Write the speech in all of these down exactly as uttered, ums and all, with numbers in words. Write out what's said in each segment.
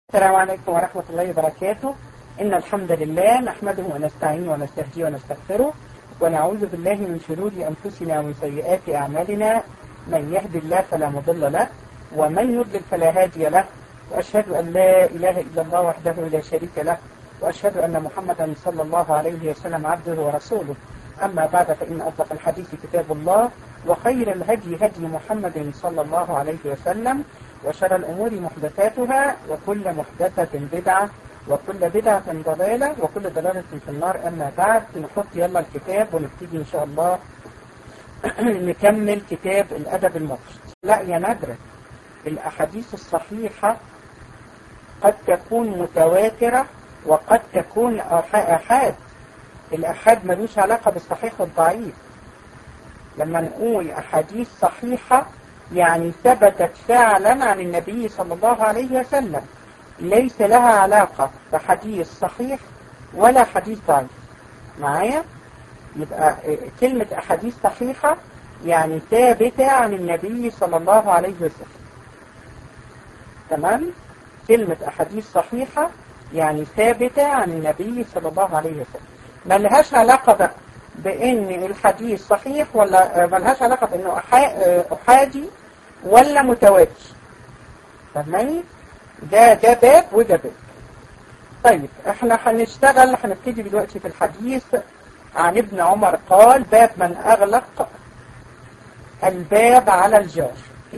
السلام عليكم ورحمة الله وبركاته. إن الحمد لله نحمده ونستعينه ونستهديه ونستغفره ونعوذ بالله من شرور أنفسنا ومن سيئات أعمالنا. من يهد الله فلا مضل له ومن يضلل فلا هادي له، وأشهد أن لا إله إلا الله وحده لا شريك له، وأشهد أن محمدا صلى الله عليه وسلم عبده ورسوله. أما بعد، فإن أصدق الحديث كتاب الله، وخير الهدي هدي محمد صلى الله عليه وسلم، وشر الأمور محدثاتها، وكل محدثة بدعة، وكل بدعة ضلالة، وكل ضلالة في النار. أما بعد، نحط يلا الكتاب ونبتدي إن شاء الله نكمل كتاب الأدب المفرد. لا يا ندرة، الأحاديث الصحيحة قد تكون متواترة وقد تكون أحاد. الأحاد ملوش علاقة بالصحيح والضعيف. لما نقول أحاديث صحيحة يعني ثبتت فعلا عن النبي صلى الله عليه وسلم، ليس لها علاقة بحديث صحيح ولا حديث ضعيف. معايا؟ يبقى كلمة أحاديث صحيحة يعني ثابتة عن النبي صلى الله عليه وسلم. تمام؟ كلمة أحاديث صحيحة يعني ثابتة عن النبي صلى الله عليه وسلم. ما لهاش علاقة بقى بأن الحديث صحيح ولا ما لهاش علاقة بأنه أحادي ولا متواتر. فاهماني؟ ده ده باب وده باب. طيب احنا هنشتغل هنبتدي دلوقتي في الحديث عن ابن عمر قال: باب من أغلق الباب على الجار.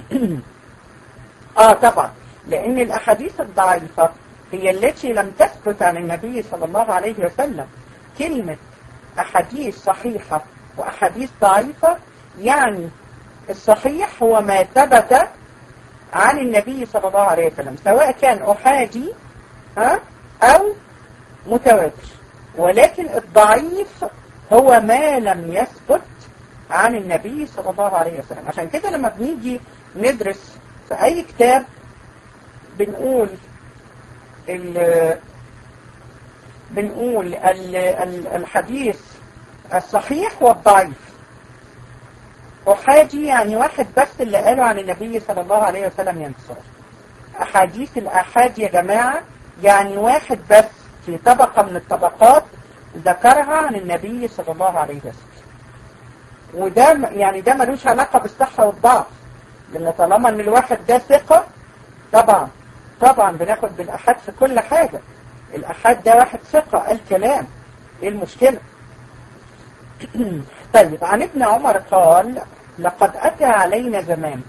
اه طبعا، لأن الأحاديث الضعيفة هي التي لم تثبت عن النبي صلى الله عليه وسلم. كلمة أحاديث صحيحة وأحاديث ضعيفة يعني الصحيح هو ما ثبت عن النبي صلى الله عليه وسلم، سواء كان أحادي ها أو متواتر. ولكن الضعيف هو ما لم يثبت عن النبي صلى الله عليه وسلم. عشان كده لما بنيجي ندرس في أي كتاب بنقول ال بنقول ال ال الحديث الصحيح والضعيف. أحادي يعني واحد بس اللي قاله عن النبي صلى الله عليه وسلم ينتصر. أحاديث الأحاد يا جماعة يعني واحد بس في طبقة من الطبقات ذكرها عن النبي صلى الله عليه وسلم. وده يعني ده ملوش علاقة بالصحة والضعف، لأن طالما أن الواحد ده ثقة طبعا طبعا بناخد بالأحاد في كل حاجة. الأحاد ده واحد ثقة قال كلام، إيه المشكلة؟ طيب، عن ابن عمر قال: لقد أتى علينا زمان.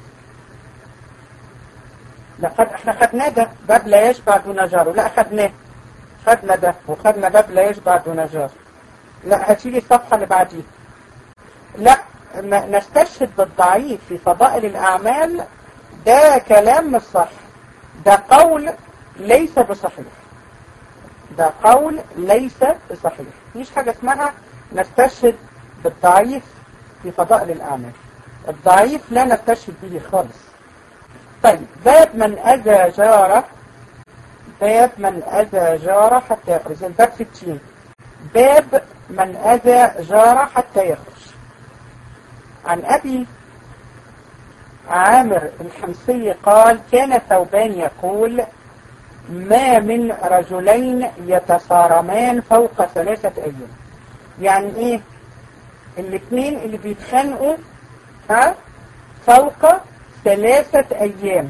لقد احنا خدناه ده باب لا يشبع دون جاره. لا خدناه خدنا ده وخدنا باب لا يشبع دون جاره. لا هتيجي الصفحة اللي بعديها. لا نستشهد بالضعيف في فضائل الأعمال، ده كلام مش صح، ده قول ليس بصحيح، ده قول ليس بصحيح. مفيش حاجة اسمها نستشهد بالضعيف في فضائل الأعمال. الضعيف لا نستشهد به خالص. طيب، باب من أذى جاره. باب من أذى جاره حتى يخرج. الباب ستين. باب من أذى جاره حتى يخرج. عن أبي عامر الحمصي قال: كان ثوبان يقول: ما من رجلين يتصارمان فوق ثلاثة أيام. يعني ايه؟ الاثنين اللي بيتخانقوا ها فوق ثلاثة أيام.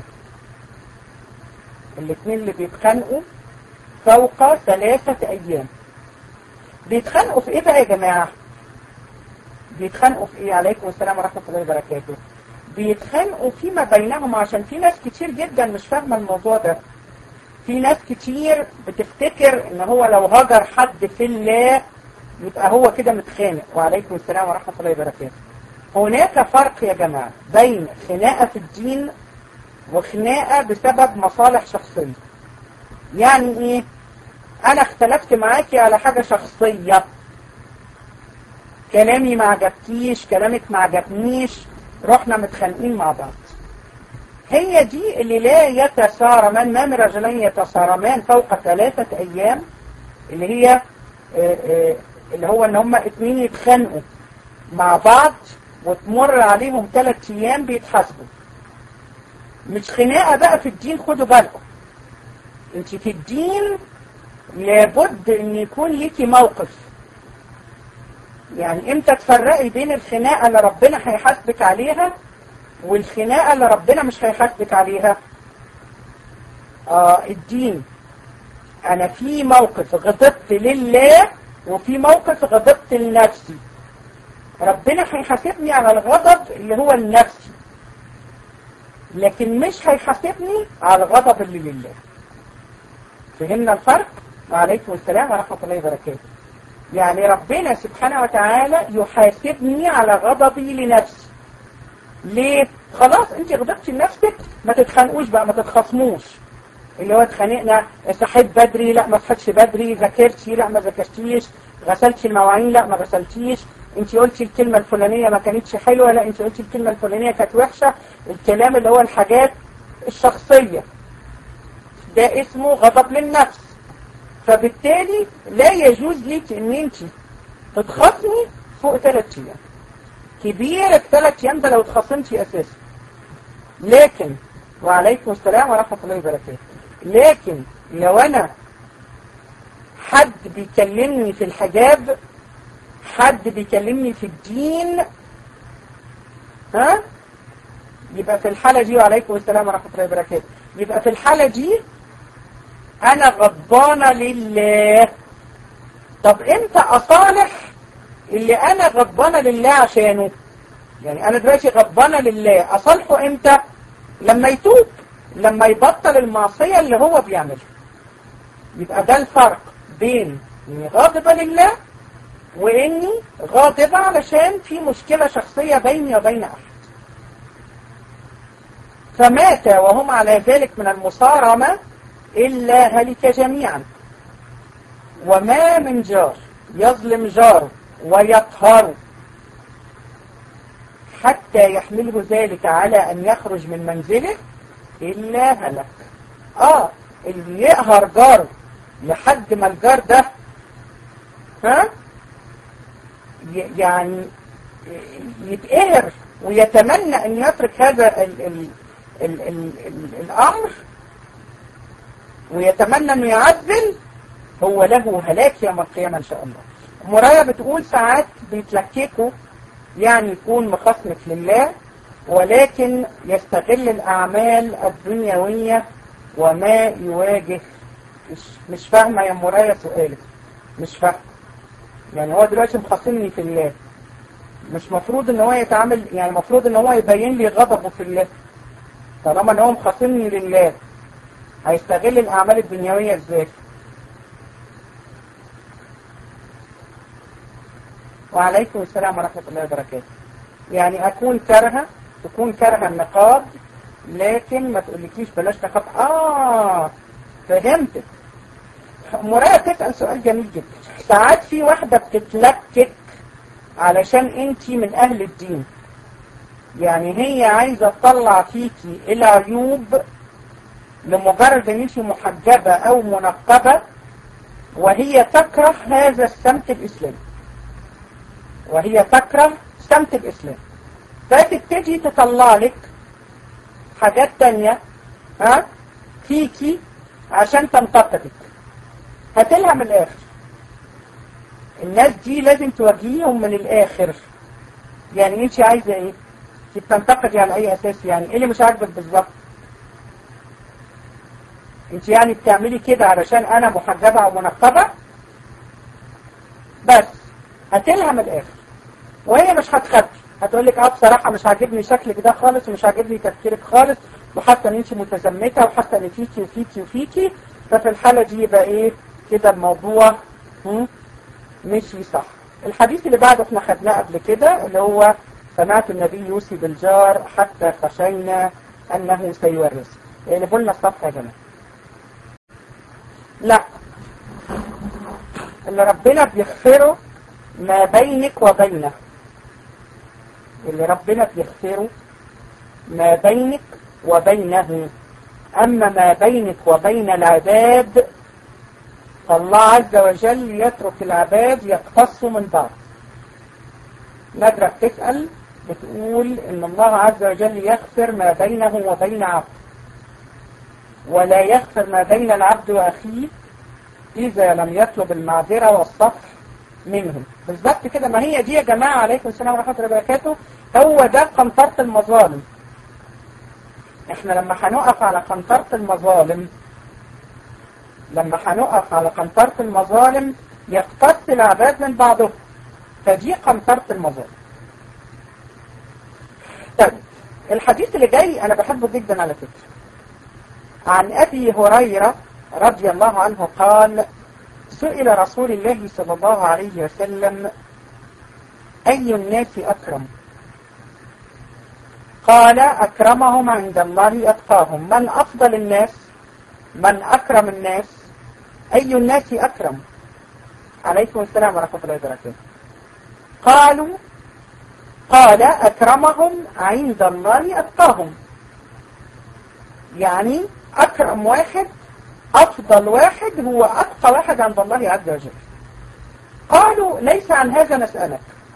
الاثنين اللي بيتخانقوا فوق ثلاثة أيام. بيتخانقوا في ايه بقى يا جماعة؟ بيتخانقوا في ايه؟ عليكم السلام ورحمة الله وبركاته. بيتخانقوا فيما بينهم، عشان في ناس كتير جدا مش فاهمة الموضوع ده. في ناس كتير بتفتكر ان هو لو هجر حد في الله يبقى هو كده متخانق. وعليكم السلام ورحمة الله وبركاته. هناك فرق يا جماعة بين خناقة في الدين وخناقة بسبب مصالح شخصية. يعني ايه؟ انا اختلفت معاكي على حاجة شخصية، كلامي ما عجبكيش، كلامك ما عجبنيش، رحنا متخانقين مع بعض. هي دي اللي لا يتسارمان. ما من رجلين يتسارمان فوق ثلاثة ايام، اللي هي اه اه اللي هو ان هم اتنين يتخانقوا مع بعض وتمر عليهم ثلاث ايام بيتحاسبوا. مش خناقة بقى في الدين، خدوا بالكم. انت في الدين لابد ان يكون ليكي موقف. يعني امتى تفرقي بين الخناقة اللي ربنا هيحاسبك عليها والخناقة اللي ربنا مش هيحاسبك عليها؟ اه الدين، انا في موقف غضبت لله وفي موقف غضبت لنفسي. ربنا هيحاسبني على الغضب اللي هو النفسي، لكن مش هيحاسبني على الغضب اللي لله. فهمنا الفرق؟ وعليكم السلام ورحمة الله وبركاته. يعني ربنا سبحانه وتعالى يحاسبني على غضبي لنفسي. ليه؟ خلاص انت غضبتي لنفسك، ما تتخانقوش بقى، ما تتخاصموش. اللي هو اتخانقنا، صحيت بدري لا ما صحيتش بدري، ذاكرتي لا ما ذاكرتيش، غسلتي المواعين لا ما غسلتيش، انت قلتي الكلمة الفلانية ما كانتش حلوة لا انت قلتي الكلمة الفلانية كانت وحشة. الكلام اللي هو الحاجات الشخصية ده اسمه غضب للنفس. فبالتالي لا يجوز ليك ان انت تتخاصمي فوق ثلاث ايام. كبير الثلاث ايام ده لو اتخاصمتي اساسا. لكن وعليكم السلام ورحمة الله وبركاته. لكن لو انا حد بيكلمني في الحجاب، حد بيكلمني في الدين، ها، يبقى في الحالة دي وعليكم السلام ورحمة الله وبركاته، يبقى في الحالة دي انا غضبانة لله. طب امتى اصالح اللي انا غضبانة لله عشانه؟ يعني انا دلوقتي غضبانة لله، اصالحه امتى؟ لما يتوب، لما يبطل المعصية اللي هو بيعملها. يبقى ده الفرق بين اني غاضبة لله واني غاضبة علشان في مشكلة شخصية بيني وبين احد. فمات وهم على ذلك من المصارمة إلا هلك جميعا. وما من جار يظلم جاره ويقهره حتى يحمله ذلك على أن يخرج من منزله إلا هلك. آه اللي يقهر جاره لحد ما الجار ده ها يعني يتقهر ويتمنى أن يترك هذا ال ال ال ال ال الأمر ويتمنى أنه يعزل، هو له هلاك يوم القيامة إن شاء الله. مرايا بتقول ساعات بيتلككوا، يعني يكون مخصمك لله ولكن يستغل الأعمال الدنيوية وما يواجه. مش, مش فاهمة يا مرايا سؤالك، مش فاهمة. يعني هو دلوقتي مخصمني في الله، مش مفروض ان هو يتعامل، يعني مفروض ان هو يبين لي غضبه في الله. طالما ان هو مخصمني لله هيستغل الأعمال الدنيوية ازاي؟ وعليكم السلام ورحمة الله وبركاته. يعني أكون كارهة، تكون كارهة النقاب لكن ما تقولكيش بلاش نقاب. آه فهمتك. مرايا تسأل سؤال جميل جدا. ساعات في واحدة بتتلكك علشان انتي من أهل الدين، يعني هي عايزة تطلع فيكي العيوب لمجرد ان انتي محجبة او منقبة، وهي تكره هذا السمت الإسلامي، وهي تكره سمت الإسلام، فتبتدي تطلع لك حاجات تانية ها فيكي عشان تنتقدك. هاتلها من الآخر. الناس دي لازم تواجهيهم من الآخر. يعني انت عايزة ايه؟ تنتقدي على اي اساس؟ يعني ايه اللي مش عاجبك بالظبط؟ انت يعني بتعملي كده علشان انا محجبة او منقبة؟ بس هاتلها من الآخر وهي مش هتخبي، هتقولك اه بصراحة مش عاجبني شكلك ده خالص ومش عاجبني تفكيرك خالص وحاسة ان انت متزمتة وحاسة ان فيكي وفيكي وفيكي. ففي الحالة دي يبقى ايه كده الموضوع مشي صح. الحديث اللي بعده احنا خدناه قبل كده اللي هو سمعت النبي يوصي بالجار حتى خشينا انه سيورث. يعني قلنا الصفحة يا جماعة. لا، اللي ربنا بيغفره ما بينك وبينه، اللي ربنا بيغفره ما بينك وبينه. أما ما بينك وبين العباد فالله عز وجل يترك العباد يقتصوا من بعض. ندرة تسأل بتقول إن الله عز وجل يغفر ما بينه وبين عبد، ولا يغفر ما بين العبد وأخيه إذا لم يطلب المعذرة والصفح منهم. بالظبط كده، ما هي دي يا جماعة عليكم السلام ورحمة الله وبركاته، هو ده قنطرة المظالم. احنا لما هنقف على قنطرة المظالم لما هنقف على قنطرة المظالم يقتص العباد من بعضهم، فدي قنطرة المظالم. طيب الحديث اللي جاي أنا بحبه جدا على فكرة. عن أبي هريرة رضي الله عنه قال: سئل رسول الله صلى الله عليه وسلم: أي الناس أكرم؟ قال: أكرمهم عند الله أتقاهم. من أفضل الناس؟ من أكرم الناس؟ أي الناس أكرم؟ عليكم السلام ورحمة الله وبركاته. قالوا قال: أكرمهم عند الله أتقاهم. يعني أكرم واحد، أفضل واحد هو أتقى واحد عند الله عز وجل. قالوا: ليس عن هذا نسألك.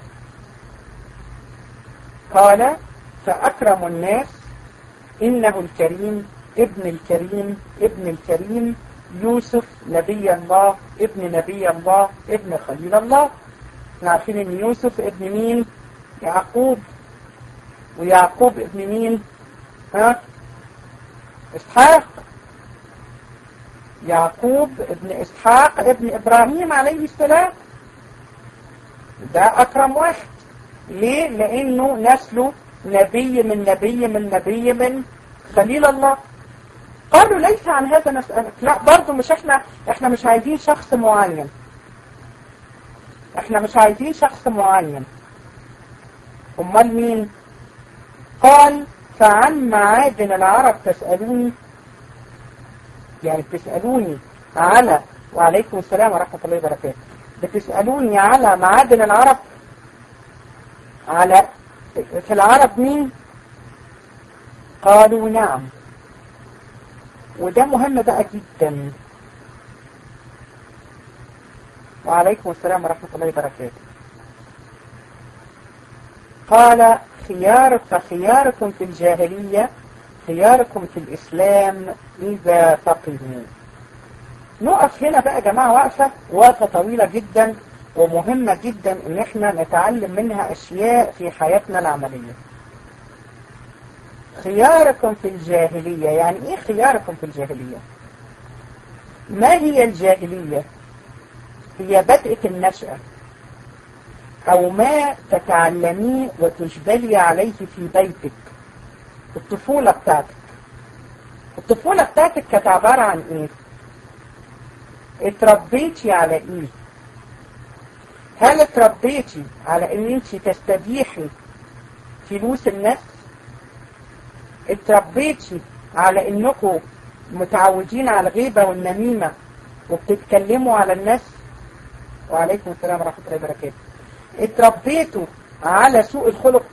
قال: فأكرم الناس إنه الكريم ابن الكريم ابن الكريم يوسف نبي الله ابن نبي الله ابن خليل الله. احنا عارفين ان يوسف ابن مين؟ يعقوب. ويعقوب ابن مين؟ ها؟ إسحاق. يعقوب ابن إسحاق ابن إبراهيم عليه السلام. ده أكرم واحد. ليه؟ لأنه نسله نبي من نبي من نبي من خليل الله. قالوا: ليس عن هذا نسألك. لا برضو مش احنا احنا مش عايزين شخص معين احنا مش عايزين شخص معين امال مين؟ قال: فعن معادن العرب تسألوني. يعني بتسألوني على، وعليكم السلام ورحمة الله وبركاته، بتسألوني على معادن العرب. على في العرب مين؟ قالوا: نعم. وده مهم بقى جدا. وعليكم السلام ورحمة الله وبركاته. قال: خيار فخياركم في الجاهلية خياركم في الإسلام إذا فقهوا. نقف هنا بقى يا جماعة وقفة وقفة طويلة جدا ومهمة جدا إن احنا نتعلم منها أشياء في حياتنا العملية. خياركم في الجاهلية، يعني إيه خياركم في الجاهلية؟ ما هي الجاهلية؟ هي بدء النشأة أو ما تتعلميه وتجبلي عليه في بيتك. الطفولة بتاعتك الطفولة بتاعتك كانت عبارة عن إيه؟ اتربيتي على إيه؟ هل اتربيتي على إن أنت تستبيحي فلوس الناس؟ اتربيتي على إنكم متعودين على الغيبة والنميمة وبتتكلموا على الناس؟ وعليكم السلام ورحمة الله وبركاته. اتربيتوا على سوء الخلق؟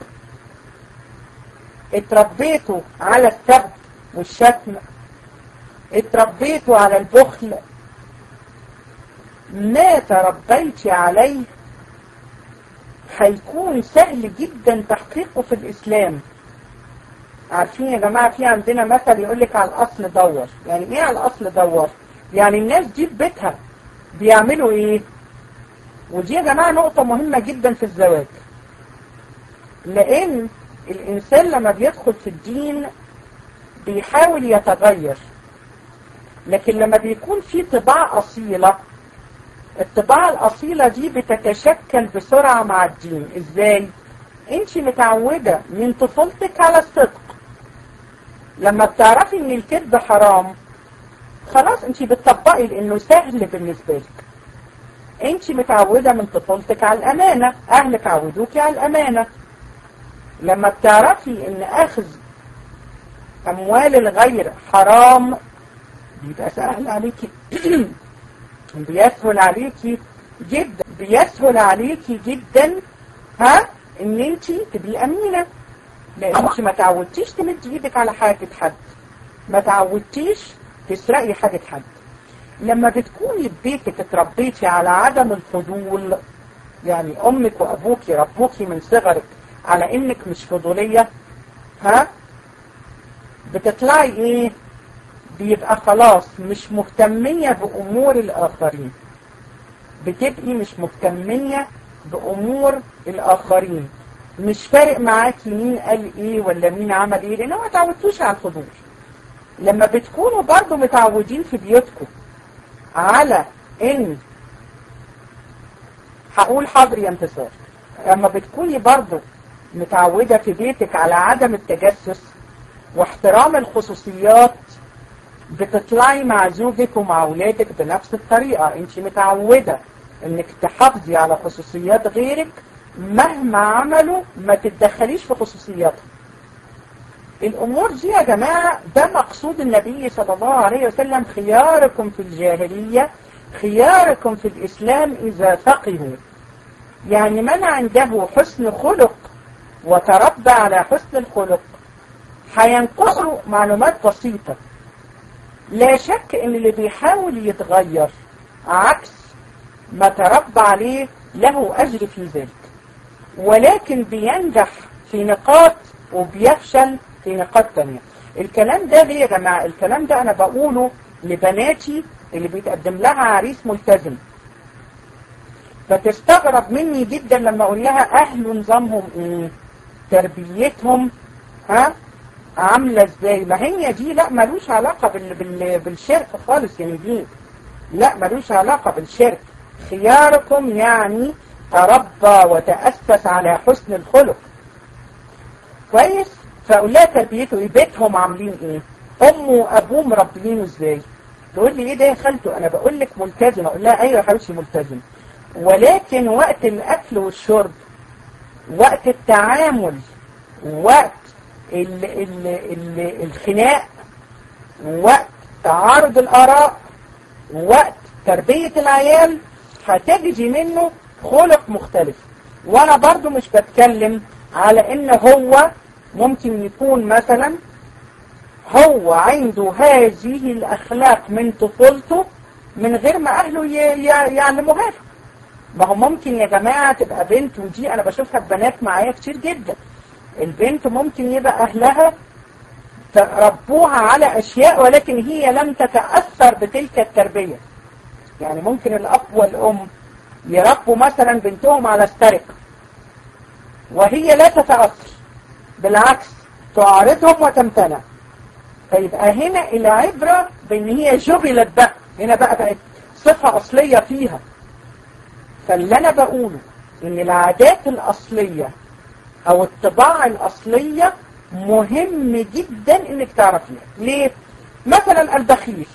اتربيتوا على السب والشتم؟ اتربيتوا على البخل؟ ما تربيتي عليه هيكون سهل جدا تحقيقه في الإسلام. عارفين يا جماعة في عندنا مثل يقولك على الأصل دور. يعني ايه على الأصل دور؟ يعني الناس دي في بيتها بيعملوا ايه؟ ودي يا جماعة نقطة مهمة جدا في الزواج. لأن الإنسان لما بيدخل في الدين بيحاول يتغير، لكن لما بيكون في طباع أصيلة، الطباع الأصيلة دي بتتشكل بسرعة مع الدين. إزاي؟ انت متعودة من طفولتك على الصدق. لما بتعرفي ان الكذب حرام خلاص انت بتطبقي لانه سهل بالنسبة لك. انت متعودة من طفولتك على الامانة، اهلك عودوكي على الامانة. لما بتعرفي ان اخذ اموال الغير حرام بيبقى سهل عليكي بيسهل عليكي جدا بيسهل عليكي جدا ها ان انت تبقي امينة، لان انت ما تعودتيش تمدي ايدك على حاجة حد، ما تعودتيش تسرقي حاجة حد. لما بتكوني في بيتك اتربيتي على عدم الفضول، يعني امك وابوك ربوكي من صغرك على انك مش فضولية، ها بتطلعي ايه؟ بيبقى خلاص مش مهتمية بأمور الآخرين، بتبقي مش مهتمية بأمور الآخرين، مش فارق معاكي مين قال ايه ولا مين عمل ايه، لأنه ما تعودتوش على الحضور. لما بتكونوا برضو متعودين في بيوتكم على ان هقول حاضر يا انتصار، لما بتكوني برضو متعودة في بيتك على عدم التجسس واحترام الخصوصيات، بتطلعي مع زوجك ومع اولادك بنفس الطريقة. انت متعودة انك تحافظي على خصوصيات غيرك، مهما عملوا ما تتدخليش في خصوصياتهم. الامور دي يا جماعة ده مقصود النبي صلى الله عليه وسلم: خياركم في الجاهلية خياركم في الاسلام اذا فقهوا. يعني من عنده حسن خلق وتربى على حسن الخلق هينقصه معلومات بسيطة. لا شك ان اللي بيحاول يتغير عكس ما تربى عليه له اجر في ذلك، ولكن بينجح في نقاط وبيفشل في نقاط تانية. الكلام ده ليه يا جماعة؟ الكلام ده انا بقوله لبناتي اللي بيتقدم لها عريس ملتزم، فتستغرب مني جدا لما اقول لها اهل نظامهم ايه، تربيتهم ها عاملة ازاي. ما هي دي لا ملوش علاقة بال... بال... بالشرك خالص، يعني دي لا ملوش علاقة بالشرك. خياركم يعني تربى وتأسس على حسن الخلق كويس. فأقول لها تربيته ايه، بيتهم عاملين ايه، امه وابوه مربيينه ازاي. تقول لي ايه ده يا خالته، انا بقول لك ملتزم. اقول لها ايوه يا حبيبتي ملتزم، ولكن وقت الاكل والشرب، وقت التعامل، وقت ال ال ال الخناق، وقت تعارض الآراء، وقت تربية العيال، هتجدي منه خلق مختلف. وانا برضو مش بتكلم على ان هو ممكن يكون مثلا هو عنده هذه الاخلاق من طفولته من غير ما اهله يعلموها له. ما هو ممكن يا جماعة تبقى بنت، ودي انا بشوفها ببنات معايا كتير جدا، البنت ممكن يبقى اهلها ربوها على اشياء ولكن هي لم تتأثر بتلك التربية. يعني ممكن الاب والام يربوا مثلا بنتهم على السرقة وهي لا تتأثر، بالعكس تعارضهم وتمتنع. فيبقى هنا العبرة بان هي جبلت بقى، هنا بقى بقت صفة اصلية فيها. فاللي انا بقوله ان العادات الاصلية او الطباع الاصلية مهم جدا انك تعرفيها. ليه؟ مثلا البخيل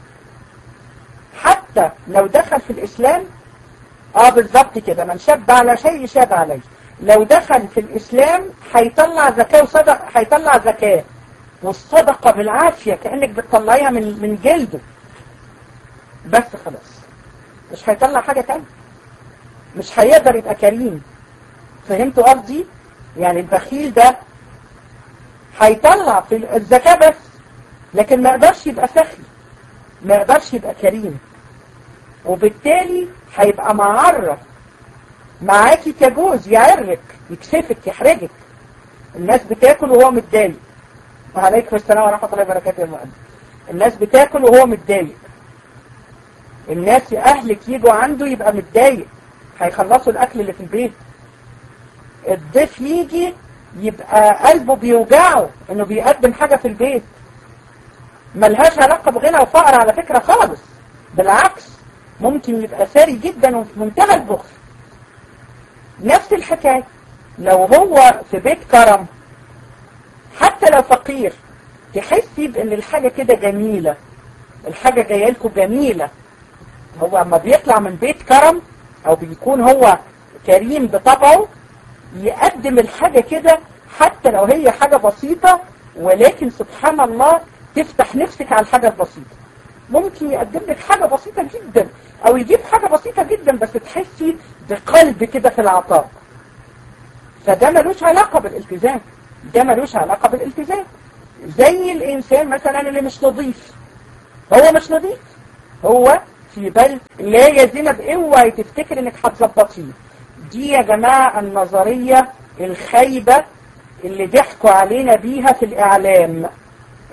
حتى لو دخل في الاسلام، اه بالظبط كده، من شاب على شيء شاب عليه. لو دخل في الاسلام هيطلع زكاة وصدق، هيطلع زكاة والصدقة بالعافية كأنك بتطلعيها من من جلده، بس خلاص مش هيطلع حاجة تانية، مش هيقدر يبقى كريم. فهمتوا قصدي؟ يعني البخيل ده هيطلع في الزكاة بس، لكن ما يقدرش يبقى سخي، ما يقدرش يبقى كريم، وبالتالي هيبقى معرف معاكي كجوز، يعرك، يكسفك، يحرجك. الناس بتاكل وهو متضايق. وعليكم السلام ورحمة الله وبركاته يا مؤمن. الناس بتاكل وهو متضايق. الناس اهلك يجوا عنده يبقى متضايق، هيخلصوا الاكل اللي في البيت. الضيف يجي يبقى قلبه بيوجعه انه بيقدم حاجة في البيت، ملهاش علاقة بغنى وفقر على فكرة خالص، بالعكس ممكن يبقى ثري جدا وفي منتهى البخل. نفس الحكاية لو هو في بيت كرم، حتى لو فقير تحسي بان الحاجة كده جميلة، الحاجة جاية لكم جميلة. هو اما بيطلع من بيت كرم او بيكون هو كريم بطبعه، يقدم الحاجة كده حتى لو هي حاجة بسيطة، ولكن سبحان الله تفتح نفسك على الحاجة البسيطة. ممكن يقدم لك حاجة بسيطة جدا او يجيب حاجة بسيطة جدا بس تحسي بقلب كده في العطاء. فده ملوش علاقة بالالتزام، ده ملوش علاقة بالالتزام. زي الانسان مثلا اللي مش نظيف، هو مش نظيف، هو في بل لا يزن اوعي تفتكر انك هتظبطيه. دي يا جماعة النظرية الخايبة اللي ضحكوا علينا بيها في الاعلام،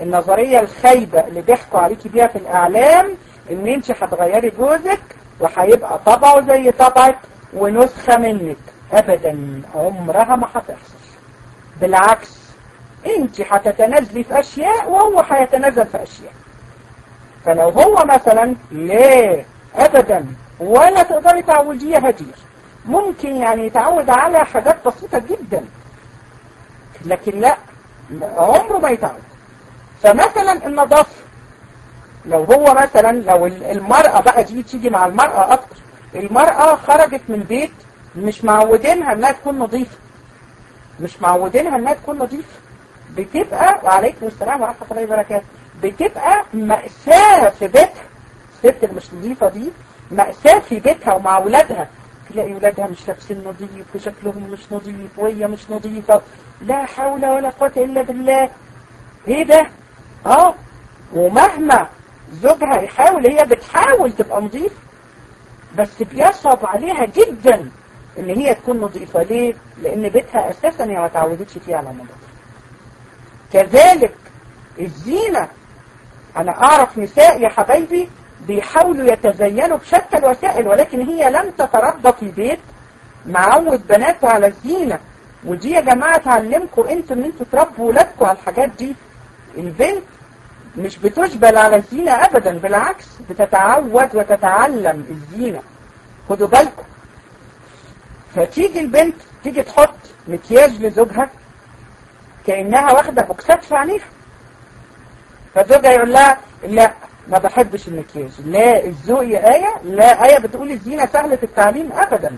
النظرية الخايبة اللي ضحكوا عليكي بيها في الإعلام إن أنت هتغيري جوزك وهيبقى طبعه زي طبعك ونسخة منك. أبدا، عمرها ما هتحصل. بالعكس، أنت هتتنازلي في أشياء وهو هيتنازل في أشياء. فلو هو مثلا لا أبدا ولا تقدري تعوديه هدير، ممكن يعني يتعود على حاجات بسيطة جدا، لكن لا، عمره ما يتعود. فمثلا النظافة، لو هو مثلا لو المرأة بقى دي تيجي مع المرأة أكتر، المرأة خرجت من بيت مش معودينها انها تكون نظيفة، مش معودينها انها تكون نظيفة، بتبقى، وعليكم السلام ورحمة الله وبركاته، بتبقى مأساة في بيتها. الست اللي مش نظيفة دي مأساة في بيتها ومع أولادها، تلاقي أولادها مش لابسين نظيف وشكلهم مش نظيف وهي مش نظيفة، لا حول ولا قوة إلا بالله. ايه ده؟ اه ومهما زوجها يحاول، هي بتحاول تبقى نظيفة بس بيصعب عليها جدا ان هي تكون نظيفة. ليه؟ لان بيتها اساسا هي ما تعودتش فيه على النظافة. كذلك الزينة، انا اعرف نساء يا حبايبي بيحاولوا يتزينوا بشتى الوسائل، ولكن هي لم تتربى في بيت معود بناته على الزينة. ودي يا جماعة تعلمكم انتوا ان انتوا تربوا ولادكم على الحاجات دي. البنت مش بتجبل على الزينة ابدا، بالعكس بتتعود وتتعلم الزينة. خدوا بالكم، فتيجي البنت تيجي تحط مكياج لزوجها كأنها واخدة بوكسات في عينيها، فزوجها يقول لها لا ما بحبش المكياج. لا، الذوق يا آية، لا آية بتقول الزينة سهلة التعليم ابدا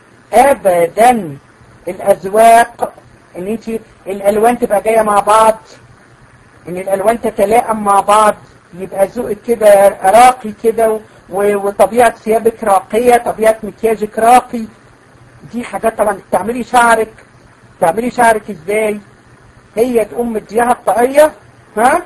ابدا. الاذواق، ان انت الالوان تبقى جاية مع بعض، ان الالوان تتلائم مع بعض، يبقى ذوقك كده راقي كده، وطبيعة ثيابك راقية، طبيعة مكياجك راقي. دي حاجات طبعا. تعملي شعرك، تعملي شعرك ازاي؟ هي تقوم مديها الطاقية ها،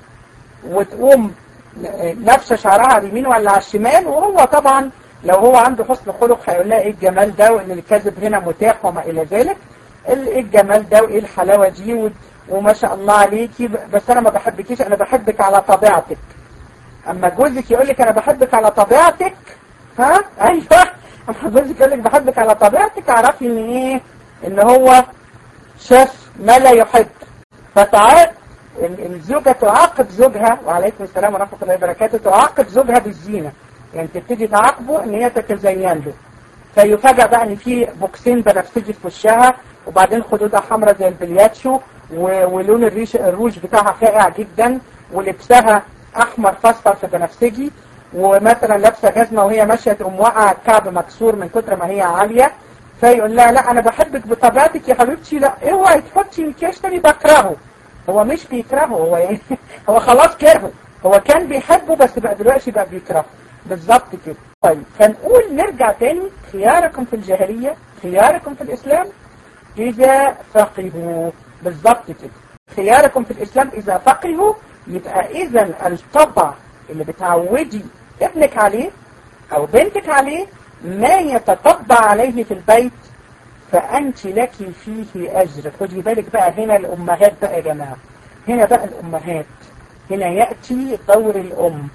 وتقوم نفسه شعرها على اليمين ولا على الشمال، وهو طبعا لو هو عنده حسن خلق هيقول لها ايه الجمال ده، وان الكذب هنا متاح وما الى ذلك. ايه الجمال ده وايه الحلاوة دي، وما شاء الله عليكي، بس انا ما بحبكيش، انا بحبك على طبيعتك. اما جوزك يقول لك انا بحبك على طبيعتك، ها ايوه، اما جوزك يقول لك بحبك على طبيعتك، اعرفي ان ايه، ان هو شاف ما لا يحب. فتعال الزوجة تعاقب زوجها، وعليكم السلام ورحمة الله وبركاته، تعاقب زوجها بالزينة، يعني تبتدي تعاقبه ان هي تتزين له. فيفاجأ بقى ان في بوكسين بنفسجي في وشها، وبعدين خدودها حمراء زي البلياتشو، ولون الريش الروج بتاعها فاقع جدا، ولبسها احمر فاصفر في بنفسجي، ومثلا لابسه جزمه وهي ماشيه تقوم واقعه الكعب مكسور من كتر ما هي عاليه. فيقول لها لا انا بحبك بطبيعتك يا حبيبتي، لا اوعي تحطي مكياج تاني بكرهه. هو مش بيكرهه، هو يعني هو خلاص كرهه، هو كان بيحبه بس بقى دلوقتي بقى بيكرهه بالظبط كده. طيب فنقول نرجع تاني، خياركم في الجاهليه خياركم في الاسلام إذا فقهوا. بالضبط كده، خياركم في الإسلام إذا فقهوا. يبقى إذا الطبع اللي بتعودي ابنك عليه أو بنتك عليه ما يتطبع عليه في البيت فأنت لك فيه أجر. خدي بالك بقى هنا الأمهات بقى يا جماعة، هنا بقى الأمهات، هنا يأتي دور الأم.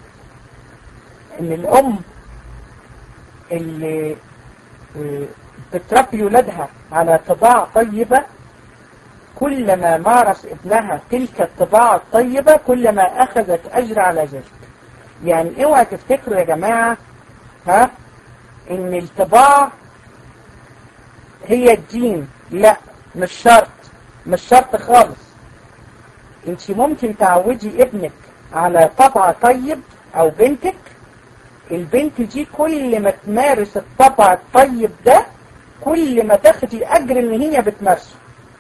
إن الأم اللي بتربي ولادها على طباع طيبة، كلما مارس ابنها تلك الطباع الطيبة كلما أخذت أجر على ذلك. يعني اوعى تفتكروا يا جماعة ها ان الطباع هي الدين، لا مش شرط، مش شرط خالص. انت ممكن تعودي ابنك على طبع طيب او بنتك، البنت دي كل ما تمارس الطبع الطيب ده كل ما تاخدي اجر ان هي بتمارسه.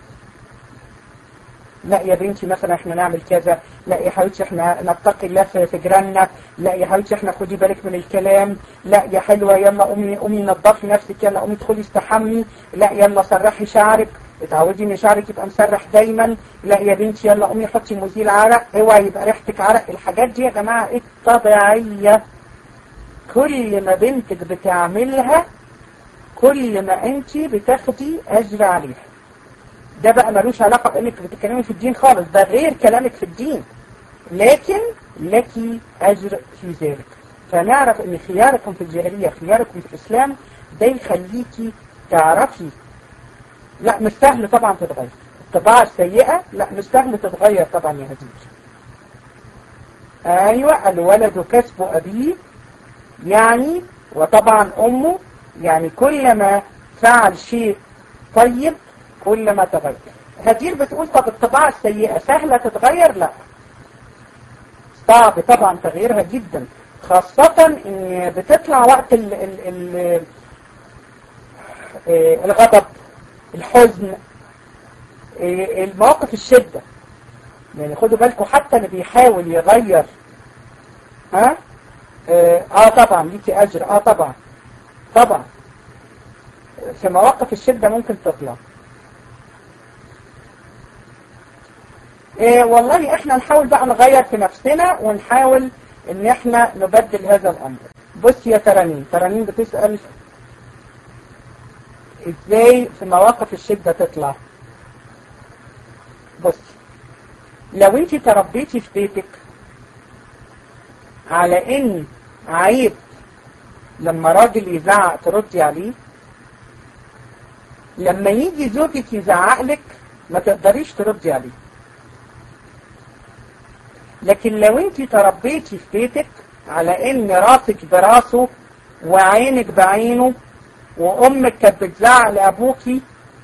لا يا بنتي مثلا احنا نعمل كذا، لا يا حبيبتي احنا نتقي الله في جيراننا، لا يا حبيبتي احنا خدي بالك من الكلام، لا يا حلوه يلا قومي قومي نظفي نفسك، يلا قومي ادخلي استحمي، لا يلا سرحي شعرك، اتعودي ان شعرك يبقى مسرح دايما، لا يا بنتي يلا قومي حطي مزيل عرق، اوعي يبقى ريحتك عرق. الحاجات دي يا جماعه الطبيعيه كل ما بنتك بتعملها كل ما انت بتاخدي اجر عليها. ده بقى ملوش علاقة بانك بتتكلمي في الدين خالص، ده غير كلامك في الدين. لكن لك أجر في ذلك. فنعرف ان خياركم في الجاهلية خياركم في الإسلام، ده يخليكي تعرفي لا مش سهل طبعا تتغير. الطباعة السيئة لا مش سهل تتغير طبعا يا هدير. ايوه الولد كسب أبيه، يعني وطبعا أمه، يعني كلما فعل شيء طيب كلما تغير. هدير بتقول طب الطباعة السيئة سهلة تتغير؟ لا صعب طبعا تغييرها جدا، خاصة ان بتطلع وقت ال ال ال الغضب، الحزن، المواقف الشدة. يعني خدوا بالكم حتى اللي بيحاول يغير ها اه, آه طبعا ليكي اجر، اه طبعا طبعا في مواقف الشدة ممكن تطلع. إيه والله احنا نحاول بقى نغير في نفسنا ونحاول ان احنا نبدل هذا الامر. بص يا ترانين، ترانين بتسأل ازاي في مواقف الشدة تطلع. بص لو انت تربيتي في بيتك على ان عيب لما راجل يزعق تردي عليه، لما يجي زوجك يزعق لك ما تقدريش تردي عليه. لكن لو انت تربيتي في بيتك على ان راسك براسه وعينك بعينه وامك كانت بتزعق لابوكي،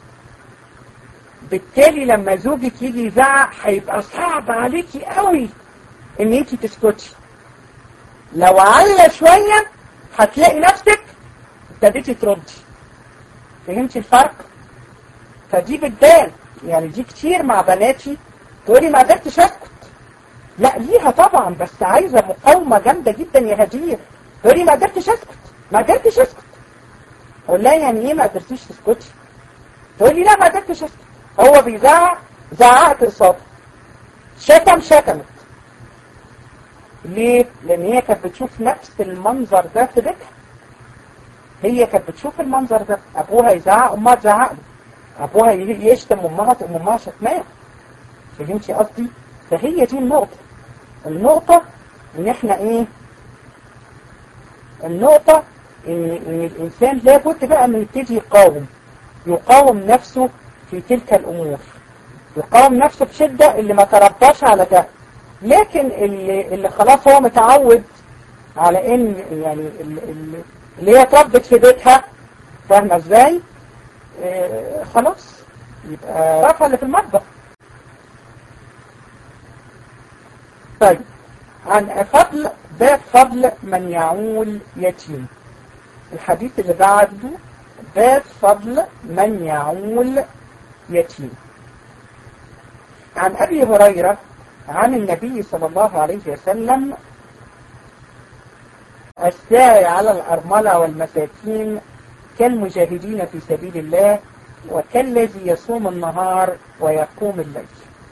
بالتالي لما زوجك يجي يزعق هيبقى صعب عليكي قوي ان انت تسكتي. لو علّى شوية هتلاقي نفسك ابتديتي تردي. فهمتي الفرق؟ فدي بتبان، يعني دي كتير مع بناتي تقولي ما قدرتش اسكت. لا ليها طبعا بس عايزة مقاومة جامدة جدا يا هدير. تقولي ما قدرتش اسكت، ما قدرتش اسكت. اقول لها يعني ايه ما قدرتيش تسكتي؟ تقولي لا ما قدرتش اسكت. هو بيزعق زعقت قصاده، شتم شتمت. ليه؟ لان هي كانت بتشوف نفس المنظر ده في بيتها. هي كانت بتشوف المنظر ده، ابوها يزعق امها تزعق له، ابوها يشتم امها تقوم امها شتماه. فهمتي قصدي؟ فهي دي النقطة. النقطة ان احنا ايه؟ النقطة ان, إن الانسان لابد بقى انه يبتدي يقاوم، يقاوم نفسه في تلك الامور، يقاوم نفسه بشدة اللي ما ترباش على ده. لكن اللي, اللي خلاص هو متعود على ان يعني اللي, اللي هي اتربت في بيتها، فاهمة ازاي؟ اه خلاص يبقى رفع اللي في المطبخ. طيب عن فضل باب فضل من يعول يتيم. الحديث اللي بعده باب فضل من يعول يتيم. عن أبي هريرة عن النبي صلى الله عليه وسلم: الساعي على الأرملة والمساكين كالمجاهدين في سبيل الله وكالذي يصوم النهار ويقوم الليل.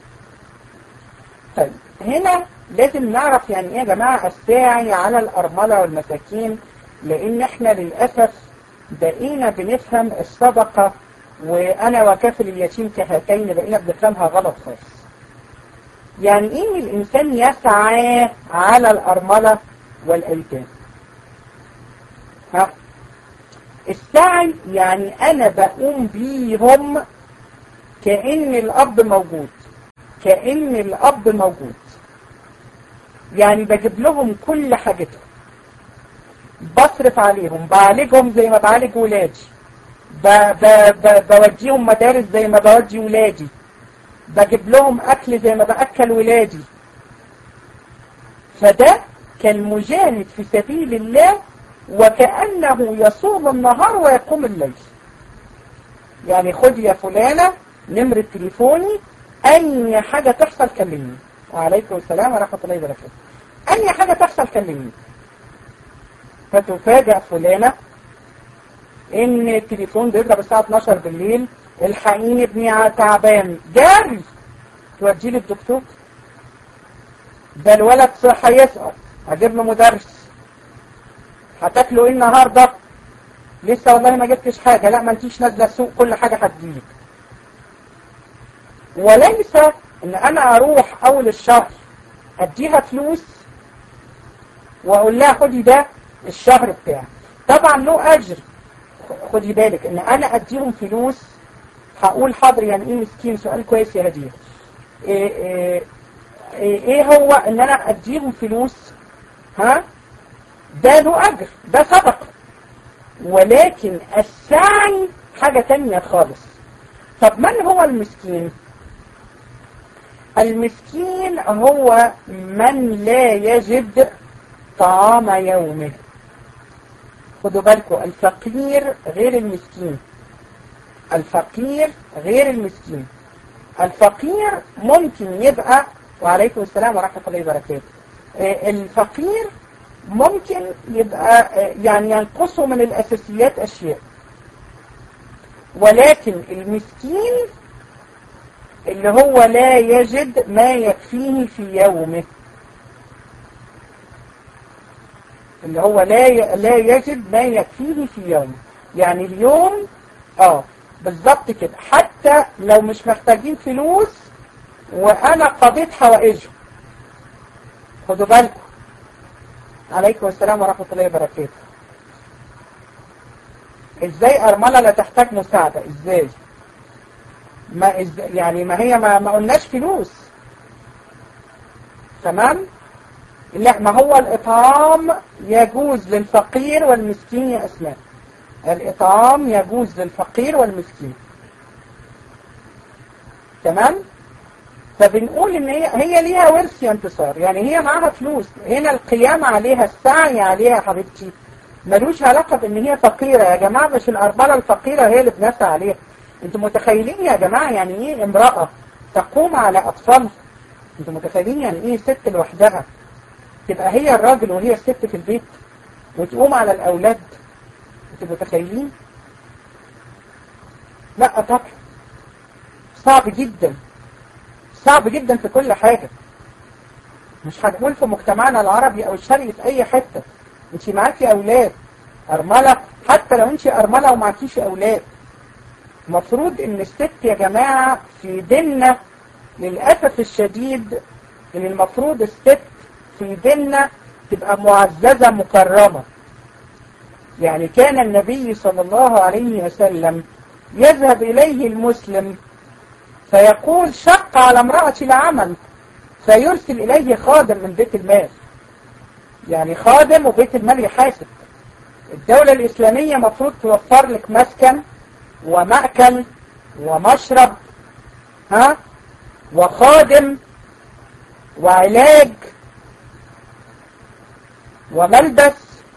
طيب هنا لازم نعرف يعني ايه يا جماعة الساعي على الأرملة والمساكين، لأن احنا للأسف بقينا بنفهم الصدقة وأنا وكافل اليتيم كهاتين بقينا بنفهمها غلط خالص. يعني ايه ان الإنسان يسعى على الأرملة والأيتام؟ ها السعي يعني أنا بقوم بيهم كأن الأب موجود، كأن الأب موجود، يعني بجيب لهم كل حاجتهم، بصرف عليهم، بعالجهم زي ما بعالج ولادي، ب ب ب بوديهم مدارس زي ما بودي ولادي، بجيب لهم أكل زي ما بأكل ولادي. فده كالمجاهد في سبيل الله وكأنه يصوم النهار ويقوم الليل. يعني خد يا فلانة نمرة تليفوني، أي حاجة تحصل كلمني. وعليكم السلام ورحمة الله وبركاته. أي حاجة تحصل كلمني. فتفاجأ فلانة إن التليفون بيضرب الساعة اتناشر بالليل، الحقيني ابني تعبان، جاري توديه للدكتور. ده الولد صحة يسأل، هجيب له مدرس. هتاكلوا ايه النهارده؟ لسه والله ما جبتش حاجة. لا ما انتيش نازله السوق، كل حاجة هتجيلك. وليس ان انا اروح اول الشهر اديها فلوس واقول لها خدي ده الشهر بتاعي، طبعا له اجر. خدي بالك ان انا اديهم فلوس، هقول حاضر يعني ايه مسكين، سؤال كويس يا هديه. إيه, إيه, ايه هو ان انا اديهم فلوس؟ ها، ده له اجر، ده صدقه، ولكن السعي حاجة تانية خالص. طب من هو المسكين؟ المسكين هو من لا يجد طعام يومه. خدوا بالكم، الفقير غير المسكين. الفقير غير المسكين. الفقير ممكن يبقى، وعليكم السلام ورحمة الله وبركاته، الفقير ممكن يبقى يعني ينقصه من الأساسيات أشياء، ولكن المسكين اللي هو لا يجد ما يكفيه في يومه، اللي هو لا لا يجد ما يكفيه في يومه، يعني اليوم اه بالظبط كده، حتى لو مش محتاجين فلوس وانا قضيت حوائجهم. خدوا بالكم. عليكم السلام ورحمة الله وبركاته. ازاي ارملة لا تحتاج مساعدة؟ ازاي؟ ما إزاي يعني ما هي ما, ما قلناش فلوس، تمام؟ لا، ما هو الاطعام يجوز للفقير والمسكين يا اسماء. الاطعام يجوز للفقير والمسكين، تمام؟ فبنقول ان هي هي ليها ورث يا انتصار، يعني هي معاها فلوس، هنا القيام عليها، السعي عليها يا حبيبتي، ملوش علاقه بان هي فقيره يا جماعه. مش الارمله الفقيره هي اللي بنسعى عليها. انتوا متخيلين يا جماعه يعني ايه امراه تقوم على اطفالها؟ انتوا متخيلين يعني ايه ست لوحدها تبقى هي الراجل وهي الست في البيت وتقوم على الاولاد؟ انتوا متخيلين؟ لا طبعا، صعب جدا، صعب جدا في كل حاجة. مش هنقول في مجتمعنا العربي او الشرقي في اي حتة. انت معاكي اولاد ارملة، حتى لو انت ارملة ومعكيش اولاد، مفروض ان الست يا جماعة في ديننا للأسف الشديد ان المفروض الست في ديننا تبقى معززة مكرمة. يعني كان النبي صلى الله عليه وسلم يذهب اليه المسلم فيقول شق على امرأتي العمل، فيرسل إليه خادم من بيت المال، يعني خادم وبيت المال يحاسب. الدولة الإسلامية مفروض توفر لك مسكن ومأكل ومشرب، ها، وخادم وعلاج وملبس.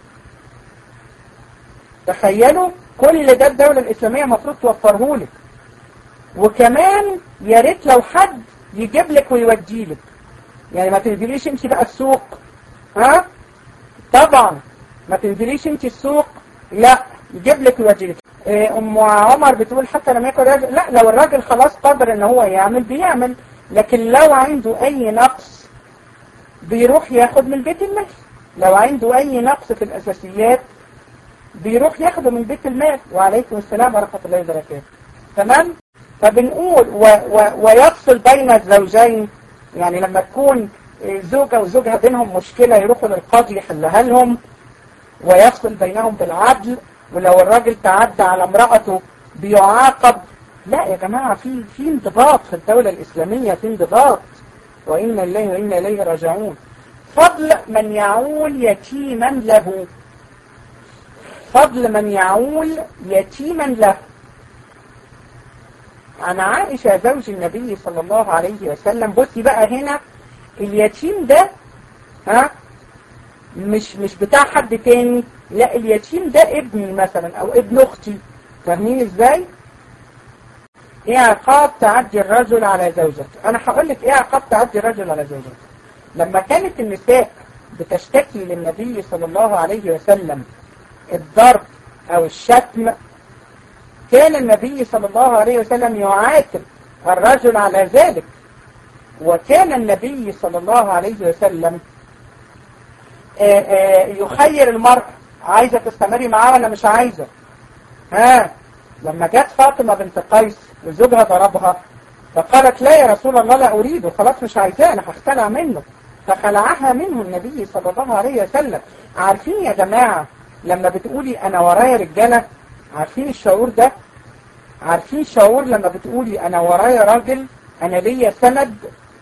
تخيلوا كل ده الدولة الإسلامية مفروض توفره لك. وكمان يا ريت لو حد يجيب لك ويودي لك، يعني ما تنزليش انت بقى السوق، ها، طبعا ما تنزليش انت السوق، لا، يجيب لك ويودي لك. ام عمر بتقول حتى لما يكون راجل، لا، لو الراجل خلاص قادر ان هو يعمل بيعمل، لكن لو عنده اي نقص بيروح ياخد من بيت المال. لو عنده اي نقص في الاساسيات بيروح ياخده من بيت المال. وعليكم السلام ورحمة الله وبركاته. تمام؟ فبنقول و و ويفصل بين الزوجين، يعني لما تكون زوجة وزوجها بينهم مشكلة يروحوا للقاضي يحلها لهم، ويفصل بينهم بالعدل. ولو الراجل تعدى على امرأته بيعاقب. لا يا جماعة، في في انضباط في الدولة الإسلامية، في انضباط. وإنا إليه وإنا إليه راجعون. فضل من يعول يتيما له، فضل من يعول يتيما له. عن عائشة زوج النبي صلى الله عليه وسلم. بصي بقى هنا اليتيم ده، ها، مش مش بتاع حد تاني، لا، اليتيم ده ابني مثلا او ابن اختي. فاهمين ازاي؟ ايه عقاب تعدي الرجل على زوجته؟ انا هقول لك ايه عقاب تعدي الرجل على زوجته. لما كانت النساء بتشتكي للنبي صلى الله عليه وسلم الضرب او الشتم، كان النبي صلى الله عليه وسلم يعاتب الرجل على ذلك. وكان النبي صلى الله عليه وسلم آآ آآ يخير المرأة، عايزة تستمري معاه ولا مش عايزة؟ ها، لما جت فاطمة بنت قيس وزوجها ضربها، فقالت لا يا رسول الله لا أريده، خلاص مش عايزاه، أنا هختلع منه. فخلعها منه النبي صلى الله عليه وسلم. عارفين يا جماعة لما بتقولي أنا ورايا رجالة، عارفين الشعور ده؟ عارفين شعور لما بتقولي أنا ورايا راجل، أنا ليا سند؟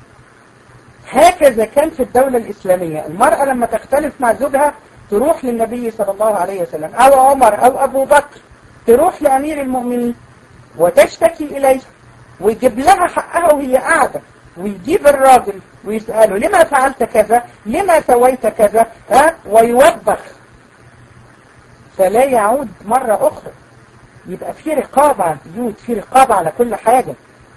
هكذا كان في الدولة الإسلامية. المرأة لما تختلف مع زوجها تروح للنبي صلى الله عليه وسلم، أو عمر أو أبو بكر، تروح لأمير المؤمنين وتشتكي إليه ويجيب لها حقها وهي قاعدة، ويجيب الراجل ويسأله لما فعلت كذا، لما سويت كذا، ها؟ ويوبخ، فلا يعود مرة أخرى. يبقى في رقابة على البيوت، في رقابة على كل حاجة.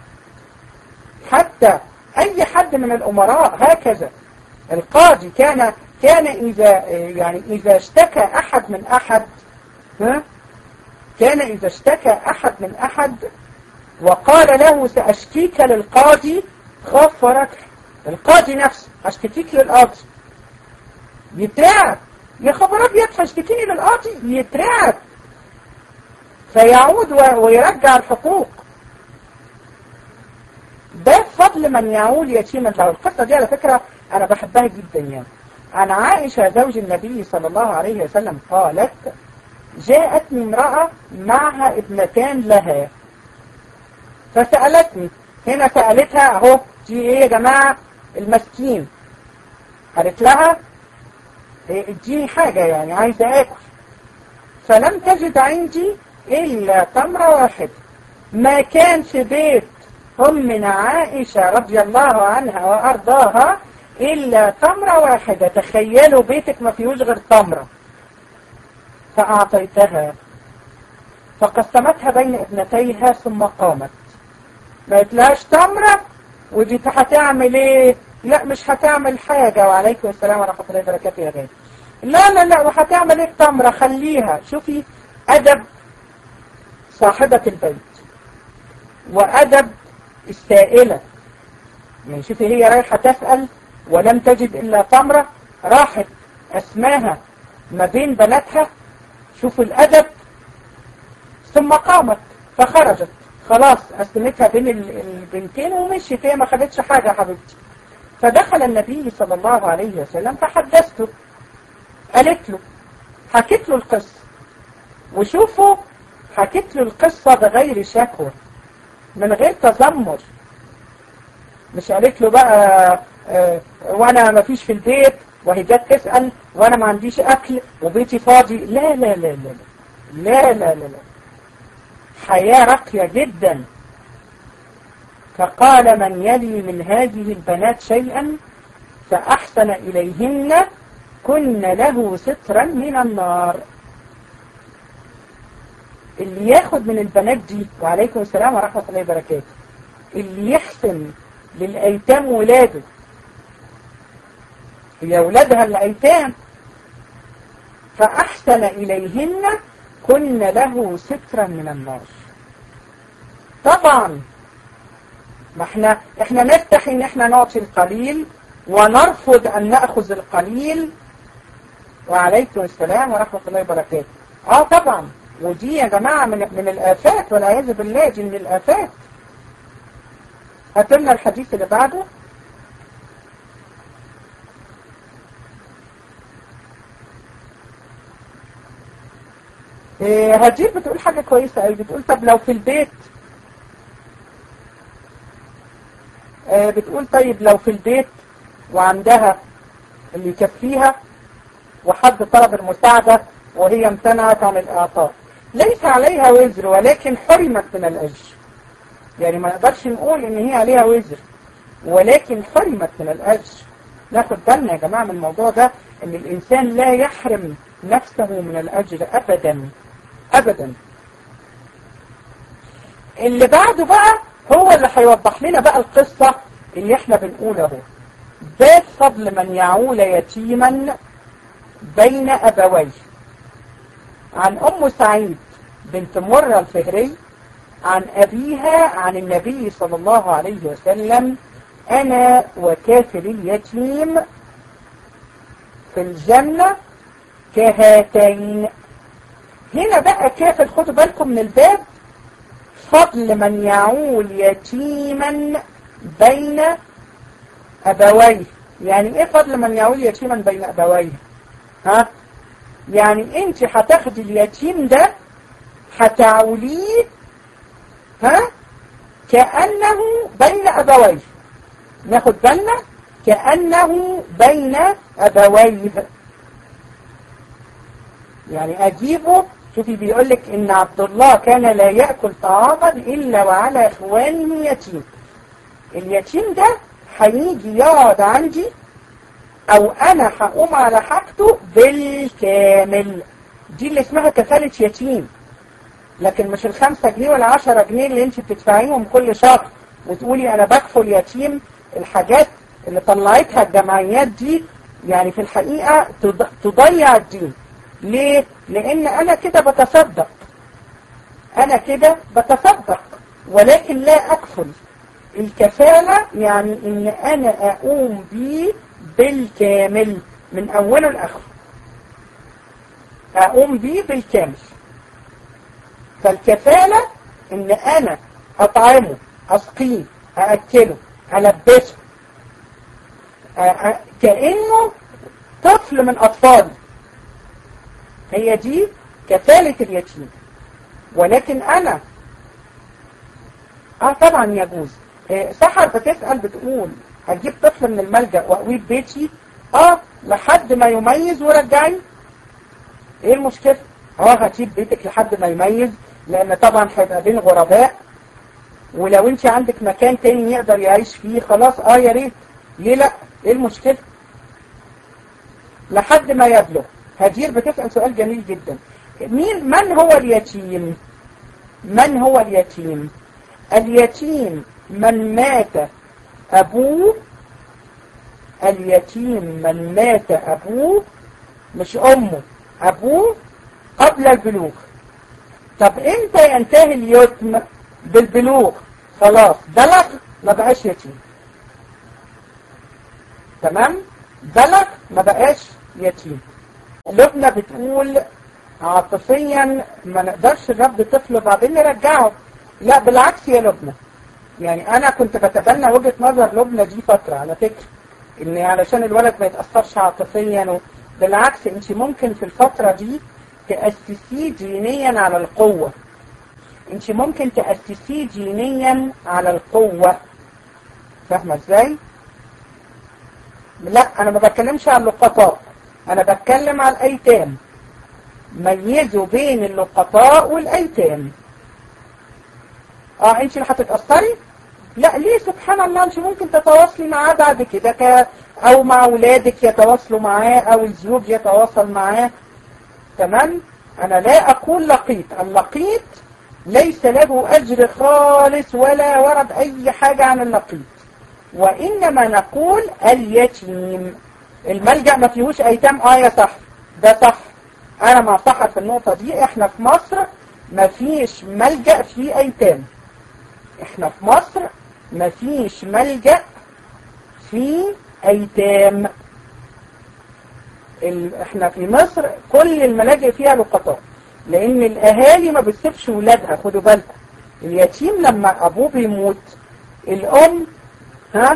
حتى أي حد من الأمراء هكذا. القاضي كان كان إذا يعني إذا اشتكى أحد من أحد، ها؟ كان إذا اشتكى أحد من أحد وقال له سأشكيك للقاضي غفرك. القاضي نفسه أشتكيك للقاضي، يترعب، يا خبر أبيض هشتكيني للقاضي، يترعب فيعود ويرجع الحقوق. ده فضل من يعول يتيما له. القصة دي على فكرة أنا بحبها جدا. يعني عن عائشة زوج النبي صلى الله عليه وسلم قالت جاءتني امرأة معها ابنتان لها فسألتني. هنا سألتها اهو، دي ايه يا جماعة؟ المسكين. قالت لها اديني حاجة، يعني عايزة اكل. فلم تجد عندي الا تمرة واحدة. ما كان في بيت أمنا عائشة رضي الله عنها وأرضاها إلا تمرة واحدة. تخيلوا بيتك ما فيهوش غير تمرة. فأعطيتها فقسمتها بين ابنتيها ثم قامت. ما قلتلهاش تمرة ودي هتعمل ايه؟ لا مش هتعمل حاجة. وعليكم السلام ورحمة الله وبركاته يا غالي. لا لا لا وهتعمل ايه تمرة؟ خليها. شوفي أدب صاحبة البيت وأدب السائلة. يعني شوفي هي رايحة تسأل ولم تجد إلا تمرة، راحت أسماها ما بين بناتها. شوفوا الأدب. ثم قامت فخرجت، خلاص قسمتها بين البنتين ومشيت، هي ما خدتش حاجة يا حبيبتي. فدخل النبي صلى الله عليه وسلم فحدثته. قالت له، حكيت له القصة. وشوفوا حكيت له القصة بغير شكوى، من غير تذمر. مش قالت له بقى اه وانا ما فيش في البيت وهي جت تسأل وانا ما عنديش اكل وبيتي فاضي. لا لا لا لا لا لا لا لا حياة راقية جدا. فقال من يلي من هذه البنات شيئا فأحسن إليهن كن له سترا من النار. اللي ياخد من البنات دي، وعليكم السلام ورحمة الله وبركاته، اللي يحسن للأيتام ولاده، هي ولادها الأيتام، فأحسن إليهن كن له سترا من النار. طبعا ما احنا احنا نستحي ان احنا نعطي القليل ونرفض ان نأخذ القليل. وعليكم السلام ورحمة الله وبركاته. اه طبعا، ودي يا جماعة من من الآفات والعياذ بالله، دي من الآفات. هاتلنا الحديث اللي بعده. إيه هدير بتقول حاجة كويسة قوي، بتقول طب لو في البيت، إيه بتقول طيب لو في البيت وعندها اللي يكفيها وحد طلب المساعدة وهي امتنعت عن الإعطاء، ليس عليها وزر ولكن حرمت من الأجر. يعني ما نقدرش نقول ان هي عليها وزر، ولكن حرمت من الأجر. ناخد بالنا يا جماعة من الموضوع ده، ان الإنسان لا يحرم نفسه من الأجر أبدا أبدا. اللي بعده بقى هو اللي هيوضح لنا بقى القصة اللي احنا بنقوله. ذات فضل من يعول يتيما بين أبويه. عن أم سعيد بنت مرة الفهري عن أبيها عن النبي صلى الله عليه وسلم: أنا وكافل اليتيم في الجنة كهاتين. هنا بقى كافل، خدوا بالكم من الباب، فضل من يعول يتيما بين أبويه. يعني ايه فضل من يعول يتيما بين ابويه؟ ها؟ يعني انت هتاخدي اليتيم ده هتعوليه ها كأنه بين ابويه. ناخد بالنا كأنه بين ابويه، يعني اجيبه. شوفي بيقول لك ان عبد الله كان لا يأكل طعاما الا وعلى اخوانه يتيم. اليتيم ده هيجي يقعد عندي او انا هقوم على حاجته بالكامل. دي اللي اسمها كفالة يتيم، لكن مش الخمسة جنيه ولا عشرة جنيه اللي انت بتدفعيهم كل شهر وتقولي انا بكفل يتيم. الحاجات اللي طلعتها الجمعيات دي يعني في الحقيقة تضيع الدين. ليه؟ لان انا كده بتصدق، انا كده بتصدق ولكن لا اكفل. الكفالة يعني ان انا اقوم بيه بالكامل من اوله لاخره، اقوم بيه بالكامل. فالكفالة ان انا اطعمه، اسقيه، ااكله، البسه، كأنه طفل من اطفالي. هي دي كفالة اليتيم. ولكن انا اه طبعا يجوز. سحر بتسأل بتقول هجيب طفل من الملجأ واقويه في بيتي؟ اه لحد ما يميز ورجعي. ايه المشكلة؟ اه هتجيب بيتك لحد ما يميز، لان طبعا هيبقى بين غرباء، ولو انت عندك مكان تاني يقدر يعيش فيه خلاص اه يا ريت. ليه لا؟ ايه المشكلة؟ لحد ما يبلغ. هدير بتسأل سؤال جميل جدا. مين من هو اليتيم؟ من هو اليتيم؟ اليتيم من مات أبوه. اليتيم من مات أبوه، مش أمه، أبوه قبل البلوغ. طب إمتى ينتهي اليتم؟ بالبلوغ. خلاص بلغ ما بقاش يتيم. تمام؟ بلغ ما بقاش يتيم. لبنى بتقول عاطفيا ما نقدرش نربي طفل وبعدين نرجعه. لا بالعكس يا لبنى، يعني انا كنت بتبنى وجهة نظر لبنى دي فترة على فكرة، ان علشان الولد ما يتأثرش عاطفيا. بالعكس انت ممكن في الفترة دي تأسسيه دينيا على القوة. انت ممكن تأسسيه دينيا على القوة. فاهمة ازاي؟ لا انا ما بتكلمش عن اللقطاء، انا بتكلم عن الايتام. ميزوا بين اللقطاء والايتام. اه انت اللي هتتأثري؟ لا ليه؟ سبحان الله، انت ممكن تتواصلي معاه بعد كده ك... او مع اولادك يتواصلوا معاه، او الزوج يتواصل معاه. تمام؟ انا لا اقول لقيط. اللقيط ليس له اجر خالص ولا ورد اي حاجة عن اللقيط، وانما نقول اليتيم. الملجأ ما فيهوش ايتام. اه يا صح، ده صح، انا مع صح في النقطة دي. احنا في مصر ما فيش ملجأ فيه ايتام. احنا في مصر ما فيش ملجأ فيه ايتام. ال... احنا في مصر كل الملاجئ فيها لقطاء، لان الاهالي ما بتسيبش ولادها. خدوا بالكم، اليتيم لما ابوه بيموت الام ها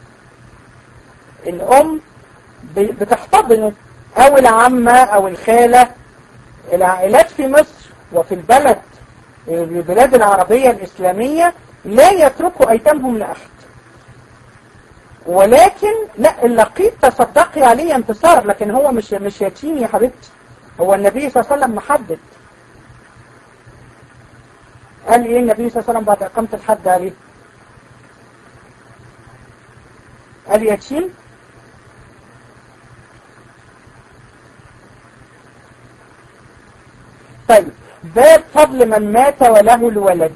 الام بتحتضنه، او العمة او الخالة. العائلات في مصر وفي البلد البلاد العربية الاسلامية لا يتركوا ايتامهم لاحد. ولكن لا، اللقيط تصدقي عليه انتصار، لكن هو مش مش يتيم يا حبيبتي. هو النبي صلى الله عليه وسلم محدد. قال ايه النبي صلى الله عليه وسلم بعد اقامة الحد عليه؟ قال يتيم. طيب باب فضل من مات وله الولد.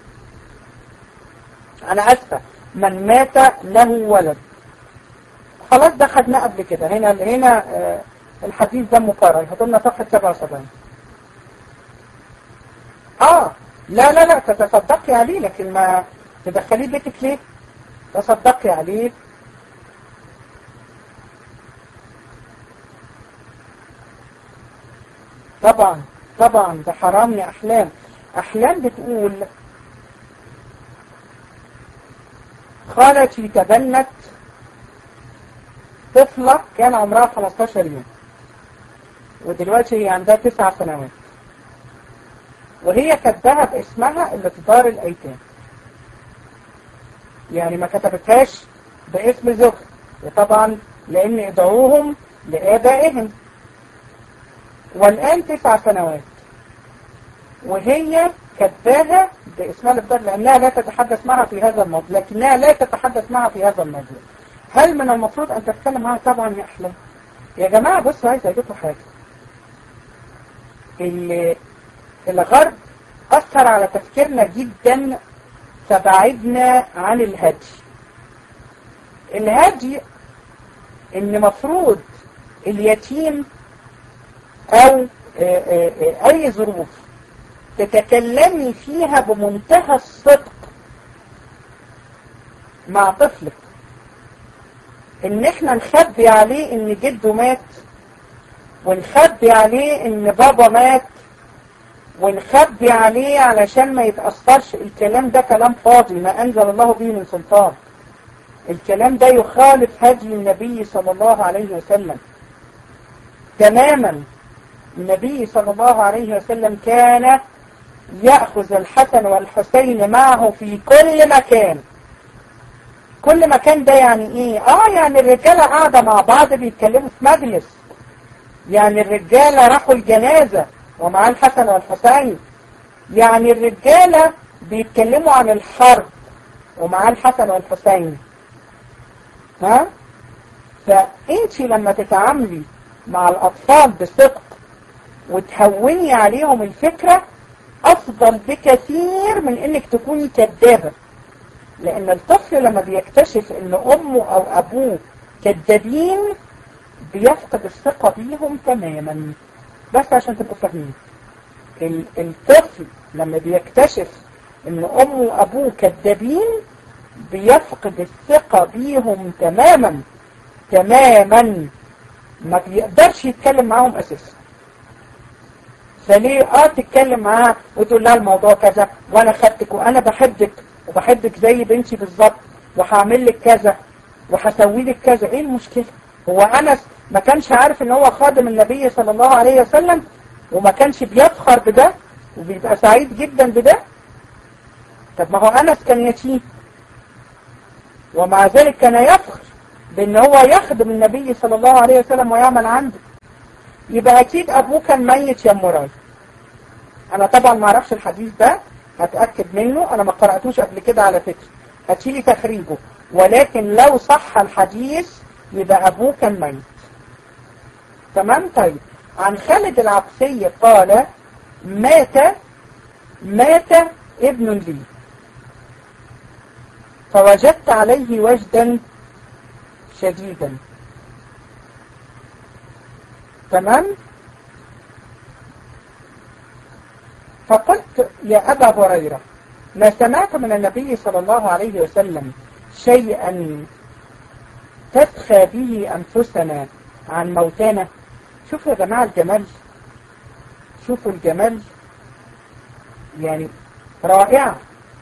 انا اسفة، من مات له ولد. خلاص ده خدناه قبل كده. هنا هنا آه الحديث ده مقرر. هتقولنا صفحة سبعة وسبعين. اه لا لا لا تتصدقي عليه، لكن ما تدخليه بيتك ليه؟ تصدقي عليه. طبعا طبعا ده حرام يا أحلام. أحلام بتقول خالتي تبنت طفلة كان عمرها خمستاشر يوم، ودلوقتي هي عندها تسع سنوات، وهي كاتباها باسمها اللي في دار الأيتام، يعني ما كتبتهاش باسم زوجها، وطبعا لأن ادعوهم لآبائهم، والآن تسع سنوات وهي كاتباها باسمها اللي في دار، لأنها لا تتحدث معها في هذا الموضوع، لكنها لا تتحدث معها في هذا الموضوع. هل من المفروض أن تتكلم معها؟ طبعا يا أحلام. يا جماعة بصوا، عايز أجيبكم حاجة. الغرب أثر على تفكيرنا جدا، فبعدنا عن الهدي. الهدي إن مفروض اليتيم أو أي ظروف تتكلمي فيها بمنتهى الصدق مع طفلك، ان احنا نخبي عليه ان جده مات، ونخبي عليه ان بابا مات، ونخبي عليه علشان ما يتأثرش. الكلام ده كلام فاضي، ما انزل الله به من سلطان. الكلام ده يخالف هدي النبي صلى الله عليه وسلم تماما. النبي صلى الله عليه وسلم كان يأخذ الحسن والحسين معه في كل مكان. كل مكان ده يعني ايه؟ اه يعني الرجالة قاعدة مع بعض بيتكلموا في مجلس، يعني الرجالة راحوا الجنازة ومعاه الحسن والحسين، يعني الرجالة بيتكلموا عن الحرب ومعاه الحسن والحسين. ها؟ فانتي لما تتعاملي مع الأطفال بصدق وتهوني عليهم الفكرة أفضل بكثير من إنك تكوني كذابة. لأن الطفل لما بيكتشف إن أمه أو أبوه كذابين بيفقد الثقة بيهم تماما. بس عشان تبقوا فاهمين، الطفل لما بيكتشف إن أمه وأبوه كذابين بيفقد الثقة بيهم تماما تماما، ما بيقدرش يتكلم معاهم أساسا. فليه اه تتكلم معاها وتقول لها الموضوع كذا، وانا خدتك وانا بحبك وبحبك زي بنتي بالظبط، وهعمل لك كذا وهسوي لك كذا. ايه المشكله؟ هو انس ما كانش عارف ان هو خادم النبي صلى الله عليه وسلم وما كانش بيفخر بده وبيبقى سعيد جدا بده؟ طب ما هو انس كان يتيم ومع ذلك كان يفخر بان هو يخدم النبي صلى الله عليه وسلم ويعمل عنده. يبقى اكيد ابوه كان ميت يا مراي. انا طبعا ما اعرفش الحديث ده، هتأكد منه، انا ما قرأتوش قبل كده على فكرة، هتشيلي تخريجه، ولكن لو صح الحديث يبقى ابوه كان ميت. تمام. طيب عن خالد العبسي قال: مات مات ابن لي فوجدت عليه وجدا شديدا. تمام. فقلت: يا أبا هريرة، ما سمعت من النبي صلى الله عليه وسلم شيئا تسخى به أنفسنا عن موتانا. شوفوا يا جماعة الجمال، شوفوا الجمال، يعني رائعة.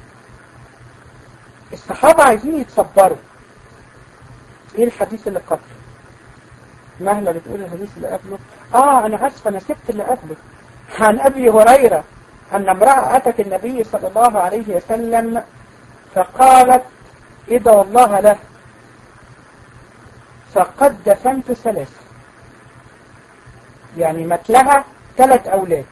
الصحابة عايزين يتصبروا. ايه الحديث اللي قبله؟ مهلا بتقول الحديث اللي قبله. اه انا اسفه، انا سبت اللي قبله. عن ابي هريرة ان امرأة اتت النبي صلى الله عليه وسلم فقالت: ادعوا الله له فقد دفنت ثلاثة. يعني مات لها ثلاث اولاد.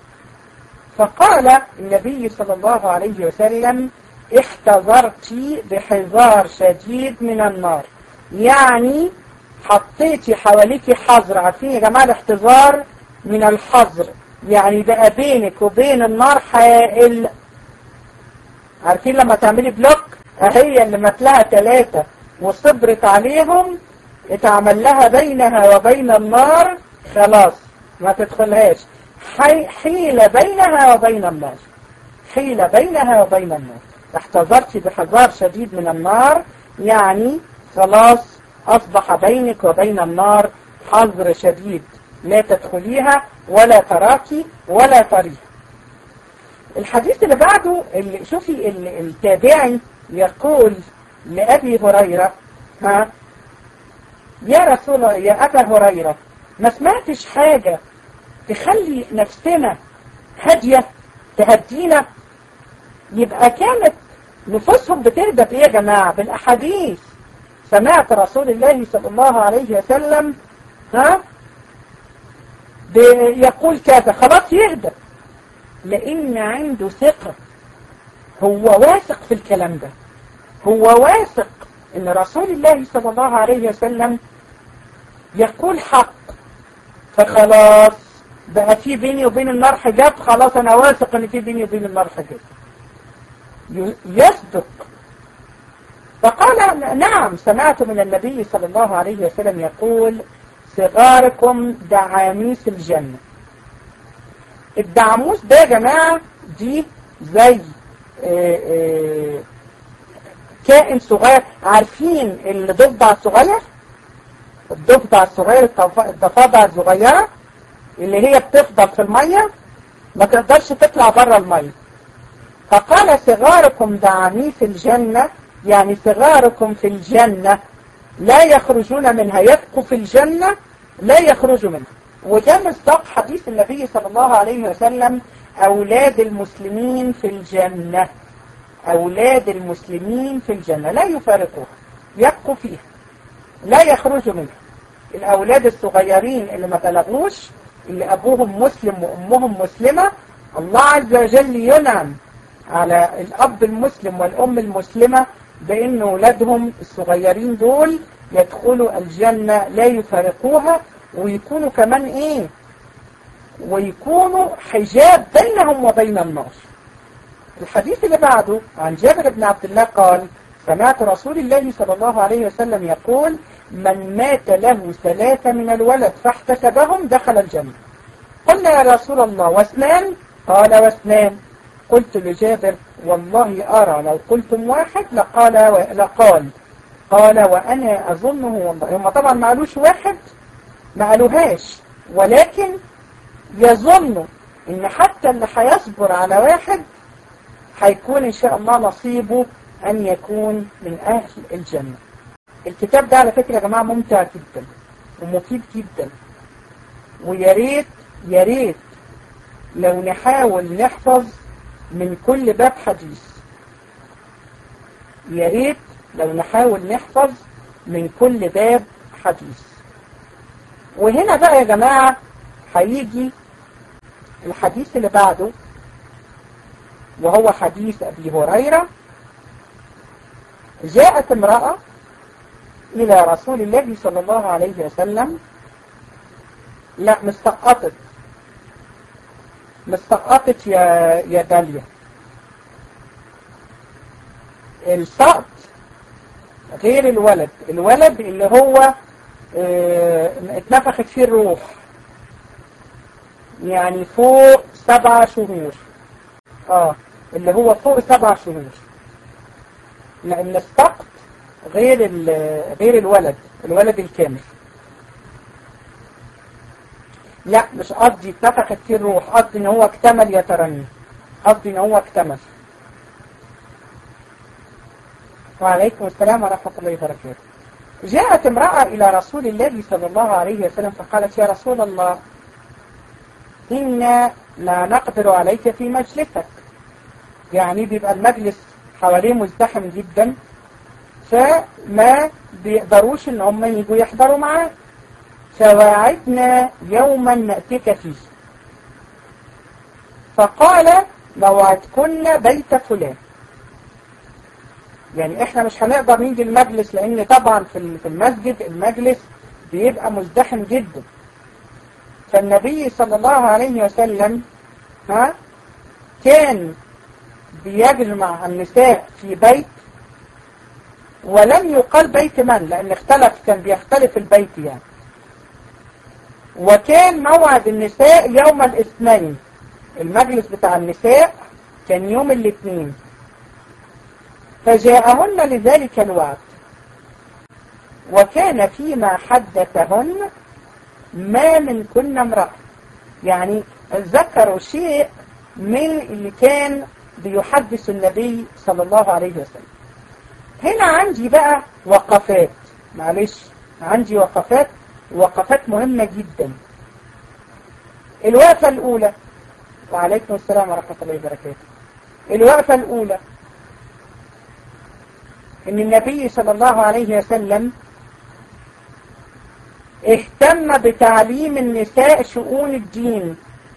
فقال النبي صلى الله عليه وسلم: احتضرت بحذار شديد من النار. يعني حطيتي حواليكي حظر. عارفين يا جماعة الاحتضار من الحظر، يعني بقى بينك وبين النار حائل. عارفين لما تعملي بلوك؟ هي اللي ماتلها ثلاثة وصبرت عليهم، اتعمل لها بينها وبين النار خلاص ما تدخلهاش. حيلة بينها وبين النار، حيلة بينها وبين النار. احتضرت بحذار شديد من النار، يعني خلاص أصبح بينك وبين النار حظر شديد، لا تدخليها ولا تراكي ولا تريها. الحديث اللي بعده، اللي شوفي التابعي يقول لأبي هريرة: ها يا رسول الله يا أبا هريرة ما سمعتش حاجة تخلي نفسنا هادية تهدينا؟ يبقى كانت نفوسهم بتهدى بإيه يا جماعة؟ بالأحاديث. سمعت رسول الله صلى الله عليه وسلم ها يقول كذا، خلاص يهدى، لأن عنده ثقة، هو واثق في الكلام ده، هو واثق ان رسول الله صلى الله عليه وسلم يقول حق، فخلاص بقى في بيني وبين النار حجاب، خلاص انا واثق ان في بيني وبين النار حجاب، يصدق. فقال نعم سمعت من النبي صلى الله عليه وسلم يقول صغاركم دعاميس الجنة. الدعموس ده يا جماعة دي زي اه اه كائن صغير، عارفين الضفدع الصغير؟ الضفدع الصغير، الضفادع الصغيرة اللي هي بتفضل في المية ما تقدرش تطلع بره المية. فقال صغاركم دعاميس الجنة، يعني صغاركم في الجنة لا يخرجون منها، يبقوا في الجنة لا يخرجوا منها. وده مصداق حديث النبي صلى الله عليه وسلم أولاد المسلمين في الجنة، أولاد المسلمين في الجنة لا يفارقوها، يبقوا فيها لا يخرجوا منها. الأولاد الصغيرين اللي ما بلغوش، اللي أبوهم مسلم وأمهم مسلمة، الله عز وجل ينعم على الأب المسلم والأم المسلمة بأن أولادهم الصغيرين دول يدخلوا الجنة لا يفارقوها، ويكونوا كمان إيه؟ ويكونوا حجاب بينهم وبين النار. الحديث اللي بعده عن جابر بن عبد الله قال سمعت رسول الله صلى الله عليه وسلم يقول من مات له ثلاثة من الولد فاحتسبهم دخل الجنة. قلنا يا رسول الله واثنان؟ قال واثنان. قلت لجابر والله أرى لو قلتم واحد لقال لقال قال وأنا أظنه والله. هم طبعا ما قالوش واحد، ما قالوهاش، ولكن يظنوا إن حتى اللي هيصبر على واحد هيكون إن شاء الله نصيبه أن يكون من أهل الجنة. الكتاب ده على فكرة يا جماعة ممتع جدا ومفيد جدا، ويا ريت يا ريت لو نحاول نحفظ من كل باب حديث، يا ريت لو نحاول نحفظ من كل باب حديث. وهنا بقى يا جماعة هيجي الحديث اللي بعده، وهو حديث أبي هريرة. جاءت امرأة إلى رسول الله صلى الله عليه وسلم، لا مستقطت مستقطت يا يا داليا. السقط غير الولد، الولد اللي هو اه اتنفخت فيه الروح، يعني فوق سبع شهور، اه اللي هو فوق سبع شهور، لأن السقط غير غير الولد، الولد الكامل. لا مش قصدي اتنفخت فيه الروح، قصدي ان هو اكتمل يا ترني، قصدي ان هو اكتمل. وعليكم السلام ورحمة الله وبركاته. جاءت امرأة إلى رسول الله صلى الله عليه وسلم فقالت يا رسول الله إنا لا نقدر عليك في مجلسك، يعني بيبقى المجلس حواليه مزدحم جدا، فما بيقدروش ان هم يجوا يحضروا معاه، فواعدنا يوما نأتيك فيه. فقال موعدكن بيت فلان، يعني احنا مش هنقدر نيجي المجلس، لان طبعا في المسجد المجلس بيبقى مزدحم جدا. فالنبي صلى الله عليه وسلم ها كان بيجمع النساء في بيت، ولم يقال بيت من، لأن اختلف، كان بيختلف البيت يعني. وكان موعد النساء يوم الاثنين، المجلس بتاع النساء كان يوم الاثنين، فجاءهن لذلك الوعد، وكان فيما حدثهن ما من كن امرأة، يعني ذكروا شيء من اللي كان بيحدث النبي صلى الله عليه وسلم. هنا عندي بقى وقفات، معلش عندي وقفات، وقفات مهمة جدا. الوقفة الأولى، وعليكم السلام ورحمة الله وبركاته. الوقفة الأولى إن النبي صلى الله عليه وسلم اهتم بتعليم النساء شؤون الدين.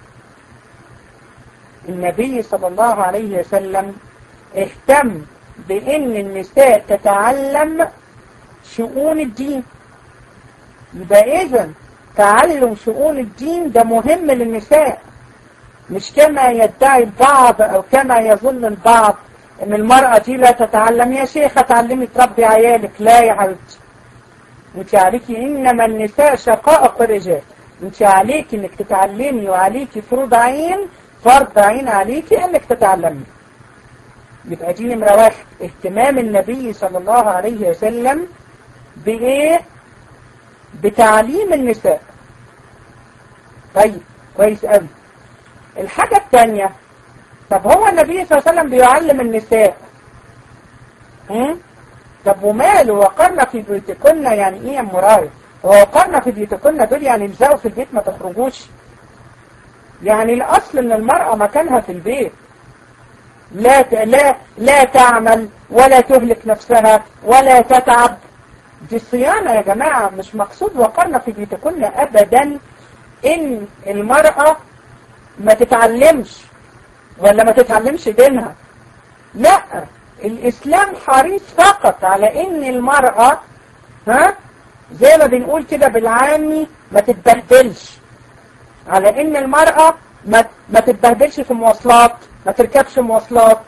النبي صلى الله عليه وسلم اهتم بأن النساء تتعلم شؤون الدين. يبقى إذن تعلم شؤون الدين ده مهم للنساء، مش كما يدعي البعض أو كما يظن البعض ان المرأة دي لا تتعلم. يا شيخة تعلمي تربي عيالك. لا يا حبيبتي، انت عليكي انما النساء شقائق الرجال. انت عليكي انك تتعلمي، وعليكي فروض عين، فرض عين عليكي انك تتعلمي. يبقى دي نمرة واحد، اهتمام النبي صلى الله عليه وسلم بايه؟ بتعليم النساء. طيب كويس قوي. الحاجة الثانية، طب هو النبي صلى الله عليه وسلم بيعلم النساء، هم؟ طب وماله؟ وقرنا في بيوتكن يعني ايه يا مراية؟ هو وقرنا في بيوتكن دول يعني الزقوا في البيت ما تخرجوش؟ يعني الاصل ان المرأة مكانها في البيت، لا ت... لا لا تعمل ولا تهلك نفسها ولا تتعب. دي صيانة يا جماعة، مش مقصود وقرنا في بيوتكن ابدا ان المرأة ما تتعلمش ولا ما تتعلمش دينها. لا، الإسلام حريص فقط على إن المرأة ها زي ما بنقول كده بالعامي ما تتبهدلش، على إن المرأة ما ما تتبهدلش في مواصلات، ما تركبش مواصلات،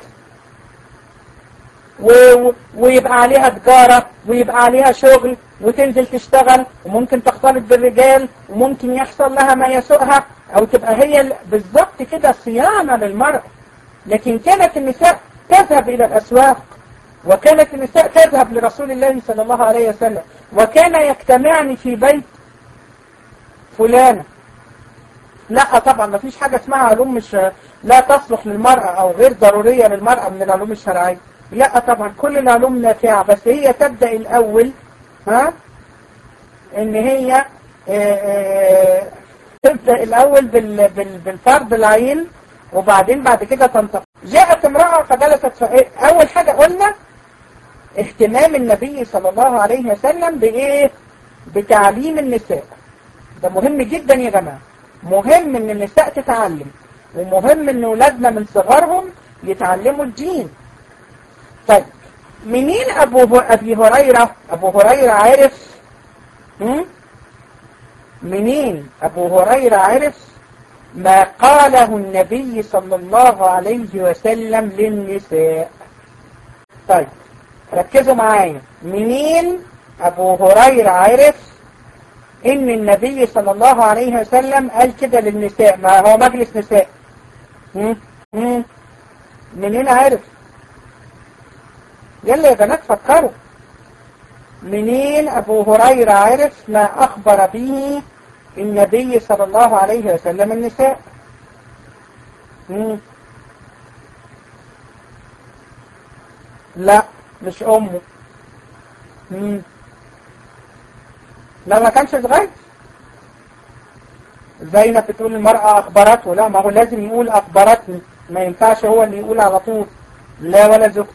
و... ويبقى عليها تجارة ويبقى عليها شغل وتنزل تشتغل، وممكن تختلط بالرجال، وممكن يحصل لها ما يسوءها، أو تبقى هي بالضبط كده صيانة للمرأة. لكن كانت النساء تذهب إلى الأسواق، وكانت النساء تذهب لرسول الله صلى الله عليه وسلم، وكان يجتمعن في بيت فلانة. لا طبعا ما فيش حاجة اسمها علوم مش لا تصلح للمرأة أو غير ضرورية للمرأة من العلوم الشرعية. لا طبعا كل العلوم نافعة، بس هي تبدأ الأول ها إن هي اه اه تبدأ الأول بال بال بالفرض العين، وبعدين بعد كده تنتقل. جاءت امرأة فجلست. أول حاجة قلنا اهتمام النبي صلى الله عليه وسلم بإيه؟ بتعليم النساء. ده مهم جدا يا جماعة، مهم ان النساء تتعلم، ومهم ان اولادنا من صغرهم يتعلموا الدين. طيب منين ابو ابي هريرة؟ ابو هريرة عرف هم؟ منين ابو هريرة عرف ما قاله النبي صلى الله عليه وسلم للنساء؟ طيب ركزوا معايا، منين ابو هريرة عرف ان النبي صلى الله عليه وسلم قال كده للنساء؟ ما هو مجلس نساء. هم؟ هم؟ منين عرف؟ يلا يا بنات فكروا، منين ابو هريرة عرف ما اخبر به النبي صلى الله عليه وسلم النساء؟ هم؟ لا مش امه. هم؟ لا ما كانش صغير. زينب بتقول المرأة أخبرته، لا ما هو لازم يقول أخبرتني، ما ينفعش هو اللي يقول على طول، لا ولا زوجته.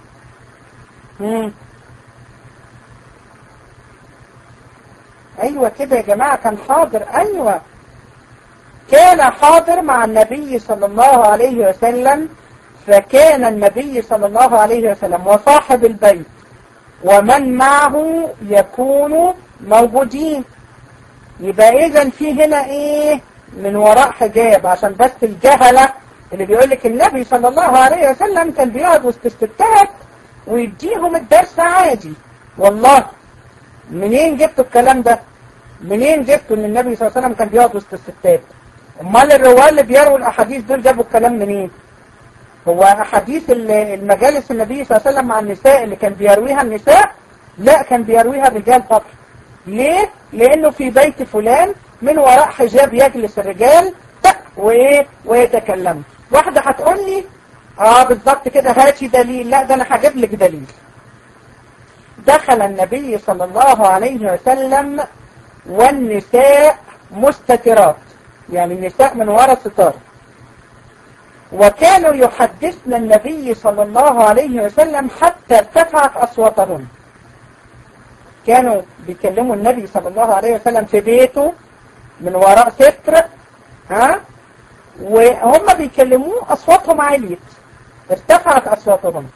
أيوة كده يا جماعة، كان حاضر. أيوة كان حاضر مع النبي صلى الله عليه وسلم، فكان النبي صلى الله عليه وسلم وصاحب البيت ومن معه يكونوا موجودين. يبقى اذا في هنا ايه؟ من وراء حجاب، عشان بس الجهلة اللي بيقولك النبي صلى الله عليه وسلم كان بيقعد وسط الستات ويديهم الدرس عادي. والله منين جبتوا الكلام ده؟ منين جبتوا ان النبي صلى الله عليه وسلم كان بيقعد وسط الستات؟ امال الرواه اللي بيروا الاحاديث دول جابوا الكلام منين؟ هو احاديث المجالس النبي صلى الله عليه وسلم مع النساء اللي كان بيرويها النساء؟ لا، كان بيرويها الرجال فقط. ليه؟ لانه في بيت فلان من وراء حجاب يجلس الرجال وايه ويتكلموا. واحدة هتقول لي اه بالظبط كده، هاتي دليل. لا ده انا هجيب لك دليل. دخل النبي صلى الله عليه وسلم والنساء مستترات، يعني النساء من وراء ستار، وكانوا يحدثن النبي صلى الله عليه وسلم حتى ارتفعت أصواتهن. كانوا بيكلموا النبي صلى الله عليه وسلم في بيته من وراء ستر، ها، وهم بيكلموه أصواتهم عالية، ارتفعت أصواتهم.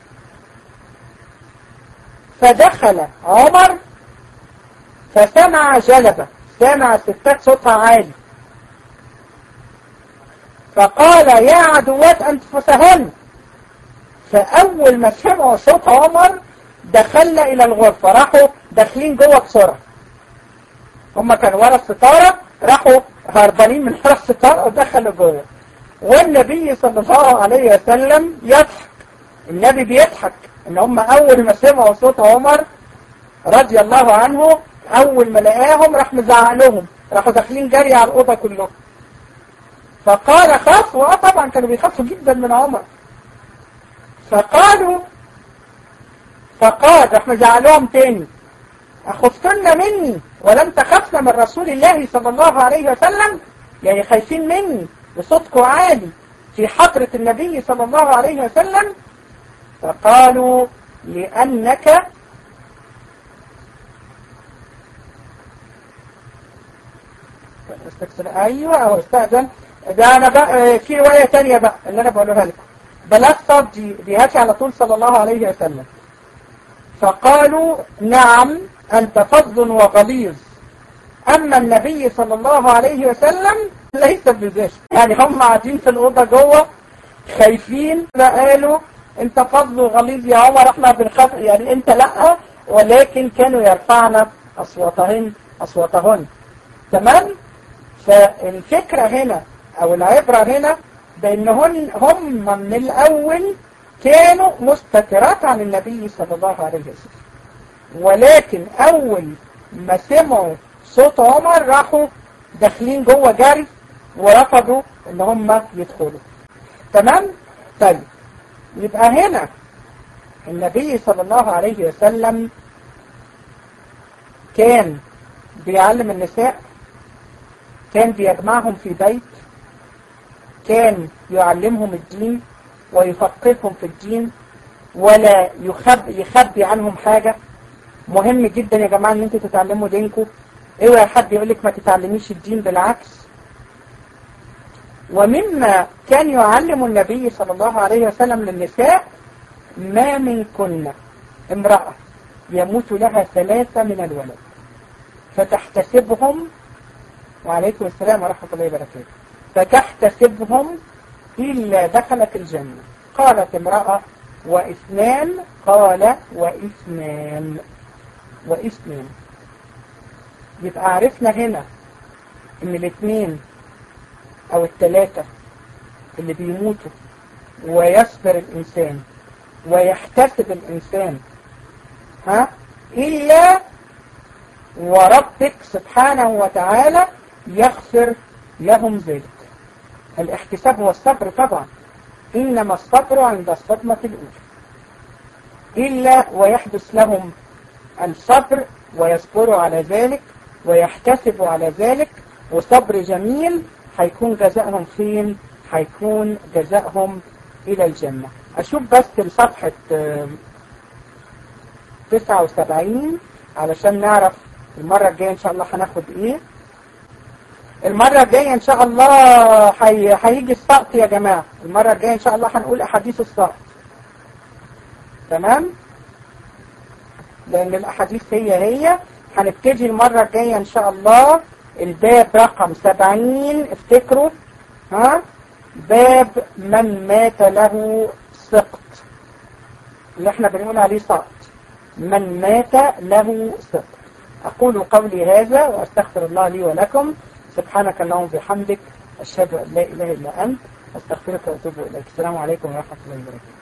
فدخل عمر فسمع جلبة، سمع ستات صوتها عالي، فقال يا عدوات أنفسهن. فأول ما سمعوا صوت عمر دخلنا إلى الغرفة، راحوا داخلين جوه بسرعة. هم كانوا ورا الستارة، راحوا هربانين من ورا الستارة ودخلوا جوه. والنبي صلى الله عليه وسلم يضحك، النبي بيضحك ان هم اول ما سمعوا صوت عمر رضي الله عنه، اول ما لقاهم راح مزعق لهم، راحوا داخلين جري على الأوضة كلهم. فقال خافوا، طبعا كانوا بيخافوا جدا من عمر. فقالوا فقال راح مزعق لهم تاني أخفتن مني ولم تخفن من رسول الله صلى الله عليه وسلم، يعني خايفين مني وصوتكم عالي في حضرة النبي صلى الله عليه وسلم. فقالوا لأنك ايوه او استأذن. ده انا بقى في رواية تانية بقى اللي انا بقولها لكم، بلاش صدي بيهاتي على طول صلى الله عليه وسلم. فقالوا نعم انت فظ وغليظ، اما النبي صلى الله عليه وسلم ليس بذلك. يعني هم قاعدين في الأوضة جوه خايفين، فقالوا انت فظ وغليظ يا عمر، احنا بنخاف، يعني انت لا، ولكن كانوا يرفعن اصواتهن اصواتهن تمام. فالفكرة هنا او العبرة هنا بانهن هم من الاول كانوا مستترات عن النبي صلى الله عليه وسلم، ولكن اول ما سمعوا صوت عمر راحوا داخلين جوه جري ورفضوا ان هم يدخلوا. تمام. طيب يبقى هنا النبي صلى الله عليه وسلم كان بيعلم النساء، كان بيجمعهم في بيت، كان يعلمهم الدين ويفقههم في الدين، ولا يخب يخبي عنهم حاجة. مهم جدا يا جماعة ان انتوا تتعلموا دينكم، اوعى حد يقولك ما تتعلميش الدين، بالعكس. ومما كان يعلم النبي صلى الله عليه وسلم للنساء ما منكن امرأة يموت لها ثلاثة من الولد فتحتسبهم، وعليكم السلام ورحمة الله وبركاته، فتحتسبهم إلا دخلت الجنة. قالت امرأة وإثنان، قال وإثنان وإثنان. يبقى عرفنا هنا ان الاثنين او الثلاثة اللي بيموتوا ويصبر الانسان ويحتسب الانسان، ها، الا وربك سبحانه وتعالى يغفر لهم ذلك. الاحتساب هو الصبر طبعا، انما الصبر عند الصدمة الاولى، الا ويحدث لهم الصبر ويصبروا على ذلك ويحتسبوا على ذلك، وصبر جميل هيكون جزاءهم فين؟ هيكون جزاءهم إلى الجنة. أشوف بس صفحة تسعة وسبعين علشان نعرف المرة الجاية إن شاء الله هناخد إيه. المرة الجاية إن شاء الله هي... هيجي السقط يا جماعة. المرة الجاية إن شاء الله هنقول أحاديث السقط، تمام؟ لأن الأحاديث هي هي. هنبتدي المرة الجاية إن شاء الله الباب رقم سبعين، افتكروا، ها، باب من مات له سقط، اللي احنا بنقول عليه سقط، من مات له سقط. أقول قولي هذا وأستغفر الله لي ولكم. سبحانك اللهم وبحمدك، أشهد أن لا إله إلا أنت، أستغفرك وأتوب إليك. السلام عليكم ورحمة الله وبركاته.